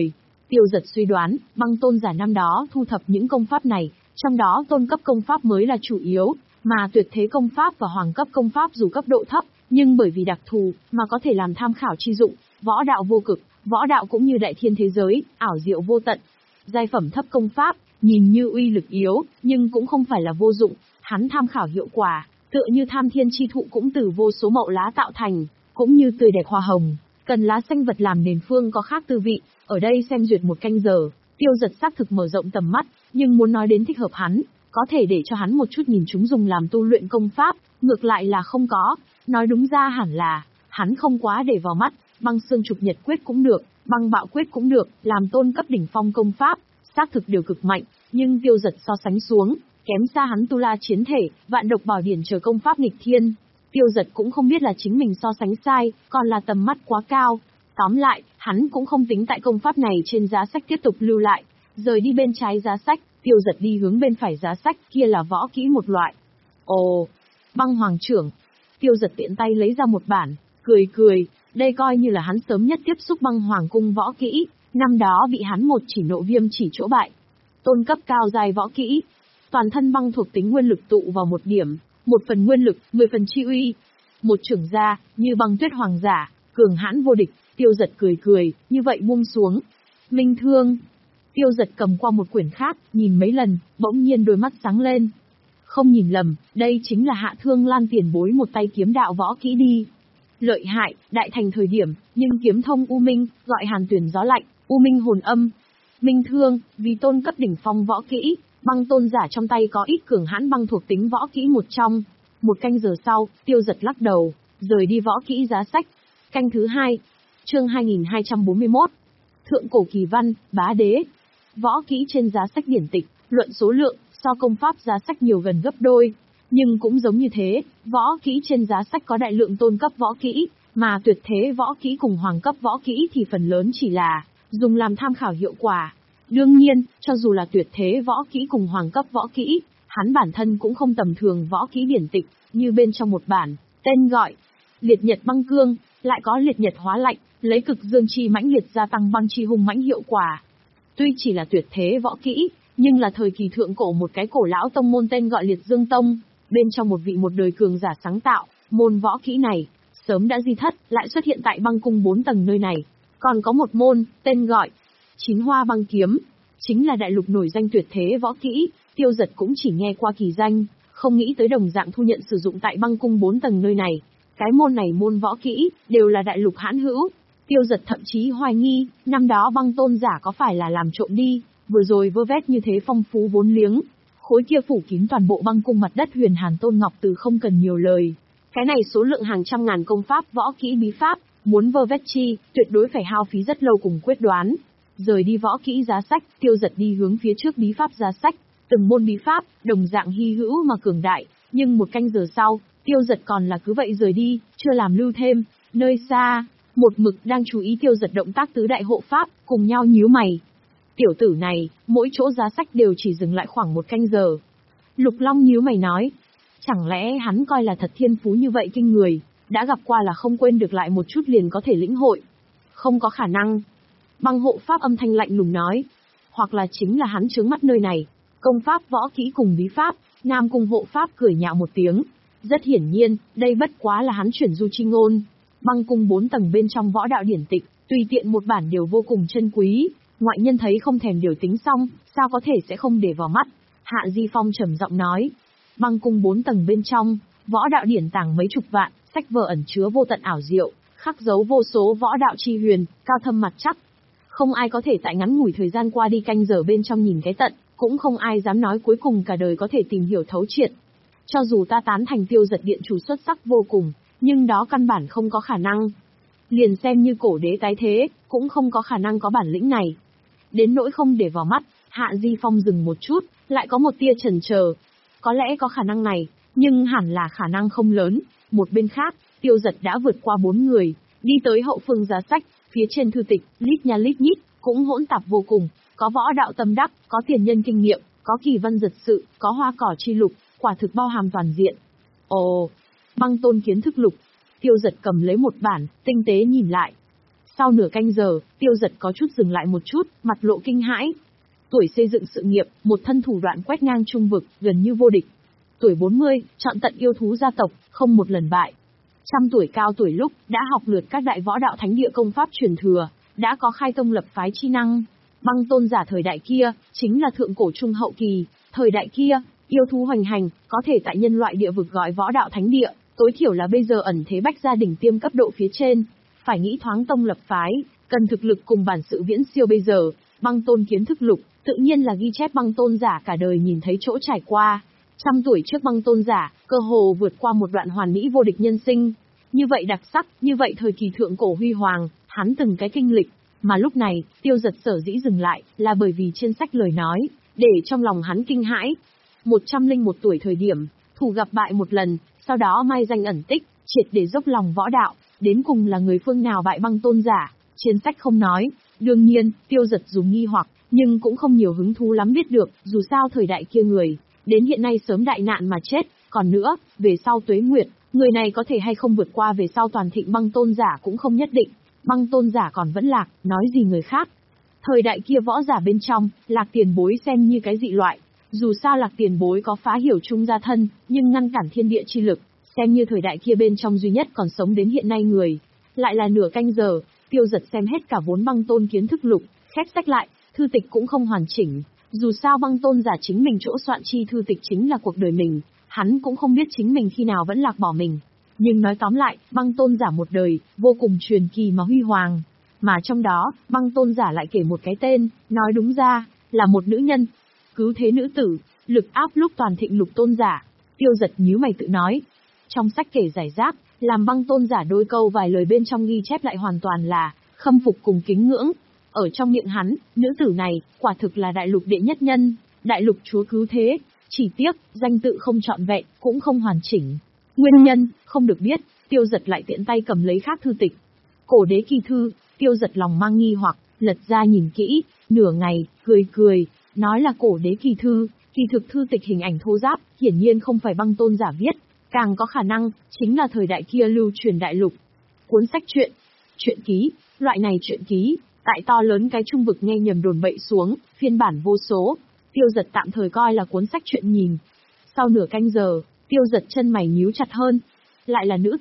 Tiêu Giật suy đoán, Băng tôn giả năm đó thu thập những công pháp này, trong đó tôn cấp công pháp mới là chủ yếu, mà tuyệt thế công pháp và hoàng cấp công pháp dù cấp độ thấp, nhưng bởi vì đặc thù, mà có thể làm tham khảo chi dụng, võ đạo vô cực, võ đạo cũng như đại thiên thế giới, ảo diệu vô tận. Giai phẩm thấp công pháp, nhìn như uy lực yếu, nhưng cũng không phải là vô dụng, hắn tham khảo hiệu quả, tựa như tham thiên chi thụ cũng từ vô số mậu lá tạo thành, cũng như tươi đẹp hoa hồng, cần lá xanh vật làm nền phương có khác tư vị, ở đây xem duyệt một canh giờ, Tiêu Giật xác thực mở rộng tầm mắt, nhưng muốn nói đến thích hợp hắn, có thể để cho hắn một chút nhìn chúng dùng làm tu luyện công pháp, ngược lại là không có, nói đúng ra hẳn là, hắn không quá để vào mắt, băng xương trục nhật quyết cũng được, băng bạo quyết cũng được, làm tôn cấp đỉnh phong công pháp, xác thực đều cực mạnh, nhưng Tiêu Giật so sánh xuống, kém xa hắn tu la chiến thể, vạn độc bảo điển chờ công pháp nghịch thiên. Tiêu Giật cũng không biết là chính mình so sánh sai, còn là tầm mắt quá cao. Tóm lại, hắn cũng không tính tại công pháp này trên giá sách tiếp tục lưu lại, rời đi bên trái giá sách, Tiêu Giật đi hướng bên phải giá sách, kia là võ kỹ một loại. Ồ, băng hoàng trưởng. Tiêu Giật tiện tay lấy ra một bản, cười cười, đây coi như là hắn sớm nhất tiếp xúc băng hoàng cung võ kỹ, năm đó bị hắn một chỉ nộ viêm chỉ chỗ bại. Tôn cấp cao dài võ kỹ, toàn thân băng thuộc tính nguyên lực tụ vào một điểm, một phần nguyên lực, mười phần chi uy. Một trưởng ra, như băng tuyết hoàng giả, cường hãn vô địch, Tiêu Giật cười cười, như vậy buông xuống. Minh thương. Tiêu Giật cầm qua một quyển khác, nhìn mấy lần, bỗng nhiên đôi mắt sáng lên. Không nhìn lầm, đây chính là Hạ Thương Lan tiền bối một tay kiếm đạo võ kỹ đi. Lợi hại, đại thành thời điểm, nhưng kiếm thông U Minh, gọi hàn tuyển gió lạnh, U Minh hồn âm. Minh thương, vì tôn cấp đỉnh phong võ kỹ, băng tôn giả trong tay có ít cường hãn băng thuộc tính võ kỹ một trong. Một canh giờ sau, Tiêu Giật lắc đầu, rời đi võ kỹ giá sách. Canh thứ hai, chương hai nghìn hai trăm bốn mươi mốt. Thượng cổ kỳ văn, bá đế. Võ kỹ trên giá sách điển tịch, luận số lượng, so công pháp giá sách nhiều gần gấp đôi. Nhưng cũng giống như thế, võ kỹ trên giá sách có đại lượng tôn cấp võ kỹ, mà tuyệt thế võ kỹ cùng hoàng cấp võ kỹ thì phần lớn chỉ là dùng làm tham khảo hiệu quả. Đương nhiên, cho dù là tuyệt thế võ kỹ cùng hoàng cấp võ kỹ, hắn bản thân cũng không tầm thường võ kỹ điển tịch, như bên trong một bản, tên gọi Liệt Nhật Băng Cương, lại có liệt nhật hóa lạnh, lấy cực dương chi mãnh liệt gia tăng băng chi hung mãnh hiệu quả. Tuy chỉ là tuyệt thế võ kỹ, nhưng là thời kỳ thượng cổ một cái cổ lão tông môn tên gọi Liệt Dương Tông, bên trong một vị một đời cường giả sáng tạo, môn võ kỹ này, sớm đã di thất, lại xuất hiện tại băng cung bốn tầng nơi này. Còn có một môn, tên gọi Chín Hoa Băng Kiếm, chính là đại lục nổi danh tuyệt thế võ kỹ, Tiêu Giật cũng chỉ nghe qua kỳ danh, không nghĩ tới đồng dạng thu nhận sử dụng tại băng cung bốn tầng nơi này. Cái môn này môn võ kỹ, đều là đại lục hãn hữu. Tiêu Giật thậm chí hoài nghi, năm đó băng tôn giả có phải là làm trộm đi, vừa rồi vơ vét như thế phong phú vốn liếng. Khối kia phủ kín toàn bộ băng cung mặt đất huyền hàn tôn ngọc từ không cần nhiều lời. Cái này số lượng hàng trăm ngàn công pháp võ kỹ bí pháp, muốn vơ vét chi, tuyệt đối phải hao phí rất lâu cùng quyết đoán. Rời đi võ kỹ giá sách, Tiêu Giật đi hướng phía trước bí pháp giá sách, từng môn bí pháp, đồng dạng hy hữu mà cường đại, nhưng một canh giờ sau, Tiêu Giật còn là cứ vậy rời đi, chưa làm lưu thêm. Nơi xa, một mực đang chú ý Tiêu Giật động tác tứ đại hộ pháp, cùng nhau nhíu mày. Tiểu tử này, mỗi chỗ giá sách đều chỉ dừng lại khoảng một canh giờ. Lục Long nhíu mày nói, chẳng lẽ hắn coi là thật thiên phú như vậy kinh người, đã gặp qua là không quên được lại một chút liền có thể lĩnh hội. Không có khả năng. Băng hộ pháp âm thanh lạnh lùng nói, hoặc là chính là hắn trướng mắt nơi này, công pháp võ kỹ cùng bí pháp. Nam cung hộ pháp cười nhạo một tiếng, rất hiển nhiên, đây bất quá là hắn chuyển du chi ngôn. Băng cung bốn tầng bên trong võ đạo điển tịch, tùy tiện một bản đều vô cùng chân quý, ngoại nhân thấy không thèm điều tính xong, sao có thể sẽ không để vào mắt. Hạ Di Phong trầm giọng nói, băng cung bốn tầng bên trong, võ đạo điển tàng mấy chục vạn, sách vở ẩn chứa vô tận ảo diệu, khắc dấu vô số võ đạo chi huyền, cao thâm mặt chắc. Không ai có thể tại ngắn ngủi thời gian qua đi canh giờ bên trong nhìn cái tận, cũng không ai dám nói cuối cùng cả đời có thể tìm hiểu thấu triệt. Cho dù ta tán thành Tiêu Giật điện chủ xuất sắc vô cùng, nhưng đó căn bản không có khả năng. Liền xem như cổ đế tái thế, cũng không có khả năng có bản lĩnh này. Đến nỗi không để vào mắt, Hạ Di Phong dừng một chút, lại có một tia chần chờ. Có lẽ có khả năng này, nhưng hẳn là khả năng không lớn. Một bên khác, Tiêu Giật đã vượt qua bốn người, đi tới hậu phương giá sách, phía trên thư tịch, lít nha lít nhít, cũng hỗn tạp vô cùng, có võ đạo tâm đắc, có tiền nhân kinh nghiệm, có kỳ văn giật sự, có hoa cỏ chi lục, quả thực bao hàm toàn diện. Ồ, băng tôn kiến thức lục. Tiêu Giật cầm lấy một bản, tinh tế nhìn lại. Sau nửa canh giờ, Tiêu Dật có chút dừng lại một chút, mặt lộ kinh hãi. Tuổi xây dựng sự nghiệp, một thân thủ đoạn quét ngang trung vực, gần như vô địch. Tuổi bốn mươi, chọn tận yêu thú gia tộc, không một lần bại. Trăm tuổi cao tuổi lúc, đã học lượt các đại võ đạo thánh địa công pháp truyền thừa, đã có khai tông lập phái chi năng. Băng tôn giả thời đại kia, chính là thượng cổ trung hậu kỳ, thời đại kia, yêu thú hoành hành, có thể tại nhân loại địa vực gọi võ đạo thánh địa, tối thiểu là bây giờ ẩn thế bách gia đỉnh tiêm cấp độ phía trên. Phải nghĩ thoáng tông lập phái, cần thực lực cùng bản sự viễn siêu bây giờ. Băng tôn kiến thức lục, tự nhiên là ghi chép băng tôn giả cả đời nhìn thấy chỗ trải qua. Trăm tuổi trước băng tôn giả, cơ hồ vượt qua một đoạn hoàn mỹ vô địch nhân sinh. Như vậy đặc sắc, như vậy thời kỳ thượng cổ huy hoàng, hắn từng cái kinh lịch. Mà lúc này, Tiêu Dật sở dĩ dừng lại, là bởi vì trên sách lời nói, để trong lòng hắn kinh hãi. Một trăm linh một tuổi thời điểm, thủ gặp bại một lần, sau đó mai danh ẩn tích, triệt để dốc lòng võ đạo, đến cùng là người phương nào bại băng tôn giả, trên sách không nói. Đương nhiên, Tiêu Dật dùng nghi hoặc, nhưng cũng không nhiều hứng thú lắm biết được, dù sao thời đại kia người, đến hiện nay sớm đại nạn mà chết, còn nữa, về sau tuế nguyệt, người này có thể hay không vượt qua về sau toàn thịnh băng tôn giả cũng không nhất định, băng tôn giả còn vẫn lạc, nói gì người khác. Thời đại kia võ giả bên trong, Lạc Tiền Bối xem như cái dị loại, dù sao Lạc Tiền Bối có phá hiểu trung gia thân, nhưng ngăn cản thiên địa chi lực, xem như thời đại kia bên trong duy nhất còn sống đến hiện nay người. Lại là nửa canh giờ, Tiêu Dật xem hết cả vốn băng tôn kiến thức lục, khép sách lại, thư tịch cũng không hoàn chỉnh. Dù sao băng tôn giả chính mình chỗ soạn chi thư tịch chính là cuộc đời mình, hắn cũng không biết chính mình khi nào vẫn lạc bỏ mình. Nhưng nói tóm lại, băng tôn giả một đời, vô cùng truyền kỳ mà huy hoàng. Mà trong đó, băng tôn giả lại kể một cái tên, nói đúng ra, là một nữ nhân. Cứu thế nữ tử, lực áp lúc toàn thịnh lục tôn giả. Tiêu Dật nhíu mày tự nói. Trong sách kể giải rác, làm băng tôn giả đôi câu vài lời bên trong ghi chép lại hoàn toàn là khâm phục cùng kính ngưỡng. Ở trong miệng hắn, nữ tử này, quả thực là đại lục đệ nhất nhân, đại lục chúa cứu thế. Chỉ tiếc, danh tự không trọn vẹn, cũng không hoàn chỉnh. Nguyên nhân, không được biết. Tiêu Dật lại tiện tay cầm lấy khác thư tịch. Cổ đế kỳ thư. Tiêu Dật lòng mang nghi hoặc, lật ra nhìn kỹ, nửa ngày, cười cười, nói là cổ đế kỳ thư, kỳ thực thư tịch hình ảnh thô ráp, hiển nhiên không phải băng tôn giả viết, càng có khả năng, chính là thời đại kia lưu truyền đại lục. Cuốn sách truyện, truyện ký, loại này truyện ký, tại to lớn cái trung vực nghe nhầm đồn bậy xuống, phiên bản vô số, Tiêu Dật tạm thời coi là cuốn sách truyện nhìn. Sau nửa canh giờ, Tiêu Dật chân mày nhíu chặt hơn, lại là nữ